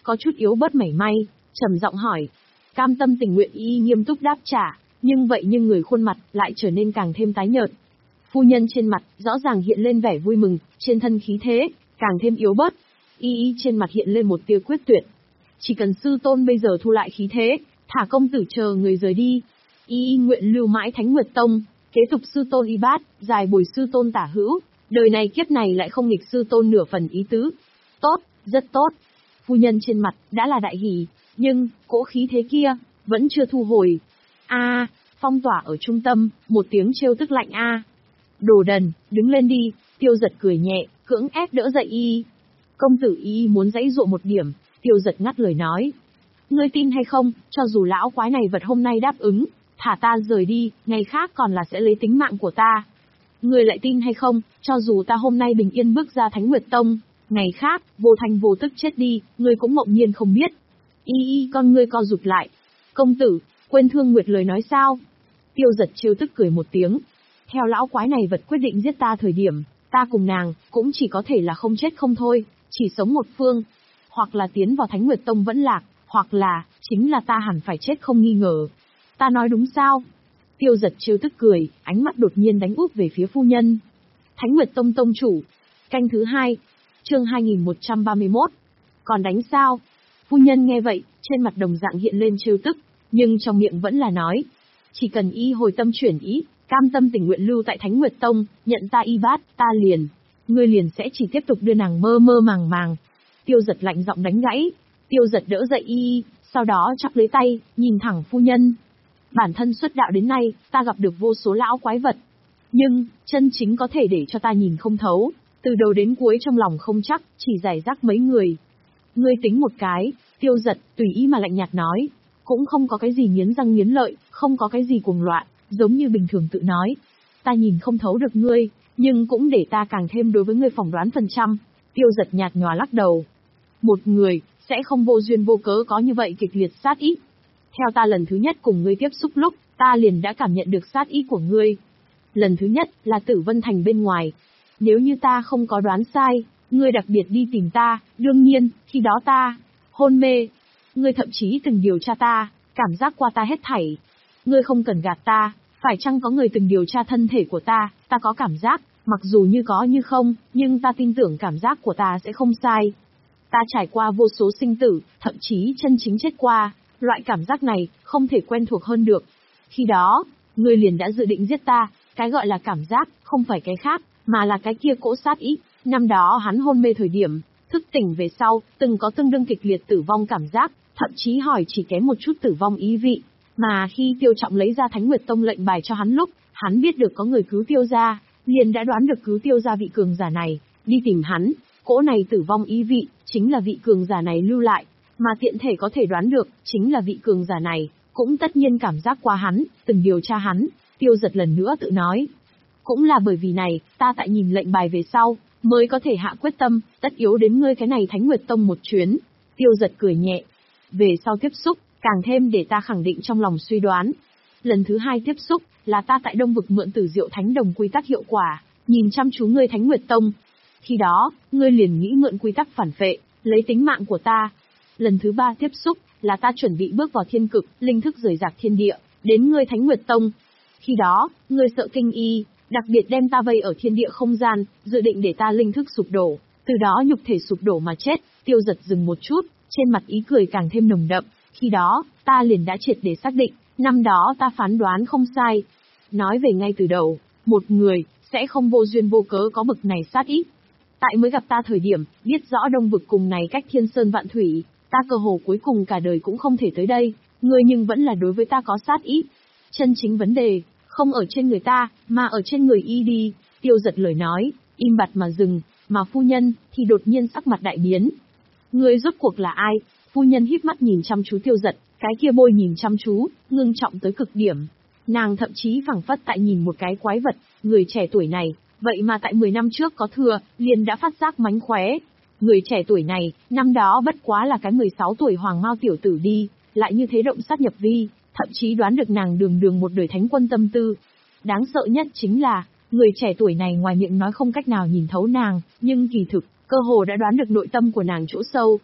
có chút yếu bớt mảy may, trầm giọng hỏi. Cam tâm tình nguyện y nghiêm túc đáp trả, nhưng vậy nhưng người khuôn mặt lại trở nên càng thêm tái nhợt. Phu nhân trên mặt rõ ràng hiện lên vẻ vui mừng, trên thân khí thế càng thêm yếu bớt. Y y trên mặt hiện lên một tia quyết tuyệt. Chỉ cần sư tôn bây giờ thu lại khí thế, thả công tử chờ người rời đi. Y y nguyện lưu mãi Thánh Nguyệt Tông, kế tục sư tôn y bát, dài bồi sư tôn tả hữu, đời này kiếp này lại không nghịch sư tôn nửa phần ý tứ. Tốt, rất tốt. Phu nhân trên mặt đã là đại hỉ, nhưng cỗ khí thế kia vẫn chưa thu hồi. A, phong tỏa ở trung tâm, một tiếng trêu tức lạnh a. Đồ đần, đứng lên đi. Tiêu Giật cười nhẹ, cưỡng ép đỡ dậy y. Công tử y muốn giãy dụa một điểm, Tiêu Giật ngắt lời nói. Ngươi tin hay không, cho dù lão quái này vật hôm nay đáp ứng, thả ta rời đi, ngày khác còn là sẽ lấy tính mạng của ta. Ngươi lại tin hay không, cho dù ta hôm nay bình yên bước ra Thánh Nguyệt Tông, ngày khác, vô thành vô tức chết đi, ngươi cũng ngẫu nhiên không biết. Y y con ngươi co rụt lại. Công tử, quên Thương Nguyệt lời nói sao? Tiêu Giật trêu tức cười một tiếng. Theo lão quái này vật quyết định giết ta thời điểm, ta cùng nàng, cũng chỉ có thể là không chết không thôi, chỉ sống một phương. Hoặc là tiến vào Thánh Nguyệt Tông vẫn lạc, hoặc là, chính là ta hẳn phải chết không nghi ngờ. Ta nói đúng sao? Tiêu Giật trêu tức cười, ánh mắt đột nhiên đánh úp về phía phu nhân. Thánh Nguyệt Tông tông chủ. Canh thứ hai. Chương hai nghìn một trăm ba mươi mốt. Còn đánh sao? Phu nhân nghe vậy, trên mặt đồng dạng hiện lên trêu tức, nhưng trong miệng vẫn là nói. Chỉ cần y hồi tâm chuyển ý, cam tâm tình nguyện lưu tại Thánh Nguyệt Tông, nhận ta y bát, ta liền. Ngươi liền sẽ chỉ tiếp tục đưa nàng mơ mơ màng màng. Tiêu Giật lạnh giọng đánh gãy. Tiêu Giật đỡ dậy y, sau đó chắp lấy tay, nhìn thẳng phu nhân. Bản thân xuất đạo đến nay, ta gặp được vô số lão quái vật. Nhưng, chân chính có thể để cho ta nhìn không thấu, từ đầu đến cuối trong lòng không chắc, chỉ giải rác mấy người. Ngươi tính một cái, Tiêu Giật, tùy ý mà lạnh nhạt nói. Cũng không có cái gì nghiến răng nghiến lợi, không có cái gì cuồng loạn, giống như bình thường tự nói. Ta nhìn không thấu được ngươi, nhưng cũng để ta càng thêm đối với ngươi phỏng đoán phần trăm. Tiêu Giật nhạt nhòa lắc đầu. Một người, sẽ không vô duyên vô cớ có như vậy kịch liệt sát ý. Theo ta lần thứ nhất cùng ngươi tiếp xúc lúc, ta liền đã cảm nhận được sát ý của ngươi. Lần thứ nhất là Tử Vân Thành bên ngoài. Nếu như ta không có đoán sai, ngươi đặc biệt đi tìm ta, đương nhiên, khi đó ta hôn mê. Ngươi thậm chí từng điều tra ta, cảm giác qua ta hết thảy. Ngươi không cần gạt ta, phải chăng có người từng điều tra thân thể của ta, ta có cảm giác, mặc dù như có như không, nhưng ta tin tưởng cảm giác của ta sẽ không sai. Ta trải qua vô số sinh tử, thậm chí chân chính chết qua, loại cảm giác này, không thể quen thuộc hơn được. Khi đó, ngươi liền đã dự định giết ta, cái gọi là cảm giác, không phải cái khác, mà là cái kia cỗ sát ý. Năm đó hắn hôn mê thời điểm, thức tỉnh về sau, từng có tương đương kịch liệt tử vong cảm giác, thậm chí hỏi chỉ kém một chút tử vong ý vị. Mà khi Tiêu Trọng lấy ra Thánh Nguyệt Tông lệnh bài cho hắn lúc, hắn biết được có người cứu Tiêu gia, liền đã đoán được cứu Tiêu gia vị cường giả này, đi tìm hắn. Cỗ này tử vong ý vị, chính là vị cường giả này lưu lại, mà tiện thể có thể đoán được, chính là vị cường giả này, cũng tất nhiên cảm giác qua hắn, từng điều tra hắn. Tiêu Giật lần nữa tự nói. Cũng là bởi vì này, ta tại nhìn lệnh bài về sau, mới có thể hạ quyết tâm, tất yếu đến ngươi cái này Thánh Nguyệt Tông một chuyến. Tiêu Giật cười nhẹ. Về sau tiếp xúc, càng thêm để ta khẳng định trong lòng suy đoán. Lần thứ hai tiếp xúc, là ta tại Đông Vực mượn Tử Diệu Thánh Đồng quy tắc hiệu quả, nhìn chăm chú ngươi Thánh Nguyệt Tông. Khi đó, ngươi liền nghĩ mượn quy tắc phản phệ, lấy tính mạng của ta. Lần thứ ba tiếp xúc, là ta chuẩn bị bước vào thiên cực, linh thức rời rạc thiên địa, đến ngươi Thánh Nguyệt Tông. Khi đó, ngươi sợ kinh y, đặc biệt đem ta vây ở thiên địa không gian, dự định để ta linh thức sụp đổ, từ đó nhục thể sụp đổ mà chết. Tiêu Giật dừng một chút, trên mặt ý cười càng thêm nồng đậm. Khi đó, ta liền đã triệt để xác định, năm đó ta phán đoán không sai. Nói về ngay từ đầu, một người, sẽ không vô duyên vô cớ có bực này sát ý. Tại mới gặp ta thời điểm, biết rõ Đông Vực cùng này cách thiên sơn vạn thủy, ta cơ hồ cuối cùng cả đời cũng không thể tới đây, ngươi nhưng vẫn là đối với ta có sát ý. Chân chính vấn đề, không ở trên người ta, mà ở trên người y đi. Tiêu Giật lời nói, im bặt mà dừng, mà phu nhân, thì đột nhiên sắc mặt đại biến. Ngươi rốt cuộc là ai? Phu nhân híp mắt nhìn chăm chú Tiêu Giật, cái kia môi nhìn chăm chú, ngưng trọng tới cực điểm. Nàng thậm chí phảng phất tại nhìn một cái quái vật, người trẻ tuổi này, vậy mà tại mười năm trước có thừa, liền đã phát giác mánh khóe. Người trẻ tuổi này, năm đó bất quá là cái mười sáu tuổi hoàng mao tiểu tử đi, lại như thế động sát nhập vi, thậm chí đoán được nàng đường đường một đời thánh quân tâm tư. Đáng sợ nhất chính là, người trẻ tuổi này ngoài miệng nói không cách nào nhìn thấu nàng, nhưng kỳ thực, cơ hồ đã đoán được nội tâm của nàng chỗ sâu.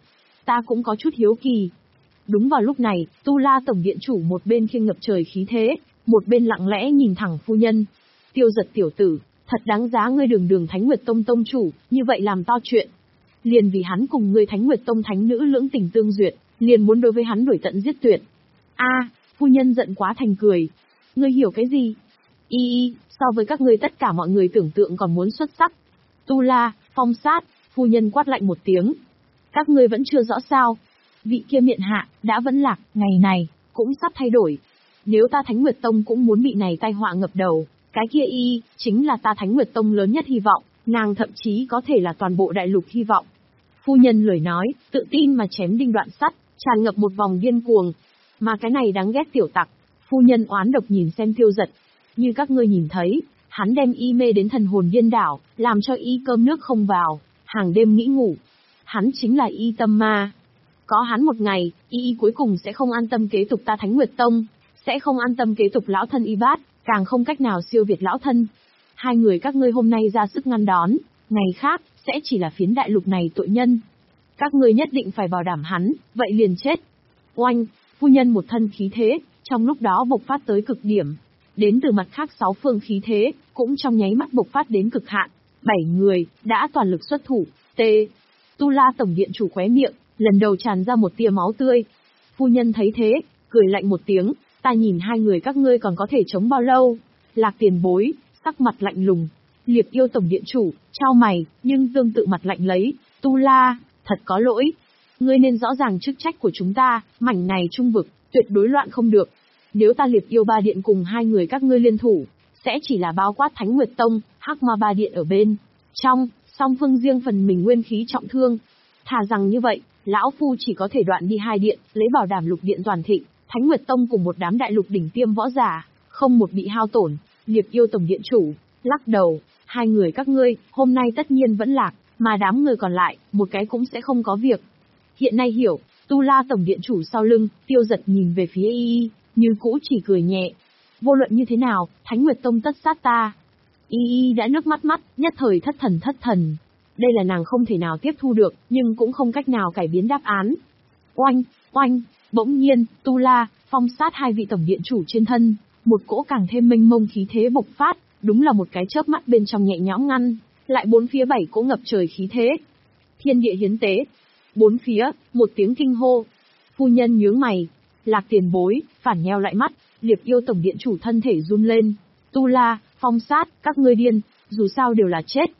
ta cũng có chút hiếu kỳ. Đúng vào lúc này, Tu La tổng điện chủ một bên khiêng ngập trời khí thế, một bên lặng lẽ nhìn thẳng phu nhân. Tiêu Giật tiểu tử, thật đáng giá ngươi đường đường Thánh Nguyệt Tông tông chủ, như vậy làm to chuyện. Liền vì hắn cùng ngươi Thánh Nguyệt Tông thánh nữ lưỡng tình tương duyệt, liền muốn đối với hắn đuổi tận giết tuyệt. A, phu nhân giận quá thành cười. Ngươi hiểu cái gì? Y y, so với các ngươi tất cả mọi người tưởng tượng còn muốn xuất sắc. Tu La, Phong Sát, phu nhân quát lạnh một tiếng. Các ngươi vẫn chưa rõ sao? Vị kia miện hạ, đã vẫn lạc, ngày này, cũng sắp thay đổi. Nếu ta Thánh Nguyệt Tông cũng muốn bị này tai họa ngập đầu, cái kia y, chính là ta Thánh Nguyệt Tông lớn nhất hy vọng, nàng thậm chí có thể là toàn bộ đại lục hy vọng. Phu nhân lời nói, tự tin mà chém đinh đoạn sắt, tràn ngập một vòng điên cuồng. Mà cái này đáng ghét tiểu tặc, phu nhân oán độc nhìn xem Tiêu Giật. Như các ngươi nhìn thấy, hắn đem y mê đến thần hồn điên đảo, làm cho y cơm nước không vào, hàng đêm nghĩ ngủ. Hắn chính là y tâm ma. Có hắn một ngày, y cuối cùng sẽ không an tâm kế tục ta Thánh Nguyệt Tông, sẽ không an tâm kế tục lão thân y bát, càng không cách nào siêu việt lão thân. Hai người các ngươi hôm nay ra sức ngăn đón, ngày khác, sẽ chỉ là phiến đại lục này tội nhân. Các ngươi nhất định phải bảo đảm hắn, vậy liền chết. Oanh, phu nhân một thân khí thế, trong lúc đó bộc phát tới cực điểm. Đến từ mặt khác sáu phương khí thế, cũng trong nháy mắt bộc phát đến cực hạn. Bảy người, đã toàn lực xuất thủ, T. Tu La tổng điện chủ khóe miệng, lần đầu tràn ra một tia máu tươi. Phu nhân thấy thế, cười lạnh một tiếng, ta nhìn hai người các ngươi còn có thể chống bao lâu. Lạc Tiền Bối, sắc mặt lạnh lùng. Liệp Yêu tổng điện chủ, trao mày, nhưng tương tự mặt lạnh lấy, Tu La, thật có lỗi. Ngươi nên rõ ràng chức trách của chúng ta, mảnh này trung vực, tuyệt đối loạn không được. Nếu ta Liệp Yêu ba điện cùng hai người các ngươi liên thủ, sẽ chỉ là bao quát Thánh Nguyệt Tông, Hắc Ma ba điện ở bên trong, song phương riêng phần mình nguyên khí trọng thương. Thà rằng như vậy, lão phu chỉ có thể đoạn đi hai điện, lấy bảo đảm lục điện toàn thịnh, Thánh Nguyệt Tông cùng một đám đại lục đỉnh tiêm võ giả, không một bị hao tổn. Liệp Yêu tổng điện chủ lắc đầu, hai người các ngươi, hôm nay tất nhiên vẫn lạc, mà đám người còn lại, một cái cũng sẽ không có việc. Hiện nay hiểu, Tu La tổng điện chủ sau lưng, Tiêu Giật nhìn về phía y y, như cũ chỉ cười nhẹ. Vô luận như thế nào, Thánh Nguyệt Tông tất sát ta. Y y đã nước mắt mắt, nhất thời thất thần thất thần. Đây là nàng không thể nào tiếp thu được, nhưng cũng không cách nào cải biến đáp án. Oanh, oanh, bỗng nhiên, Tu La, Phong Sát hai vị tổng điện chủ trên thân, một cỗ càng thêm mênh mông khí thế bộc phát, đúng là một cái chớp mắt bên trong nhẹ nhõm ngăn, lại bốn phía bảy cỗ ngập trời khí thế. Thiên địa hiến tế. Bốn phía, một tiếng kinh hô. Phu nhân nhướng mày. Lạc Tiền Bối, phản nheo lại mắt, Liệp Yêu tổng điện chủ thân thể run lên. Tu La, Phong Sát, các ngươi điên, dù sao đều là chết,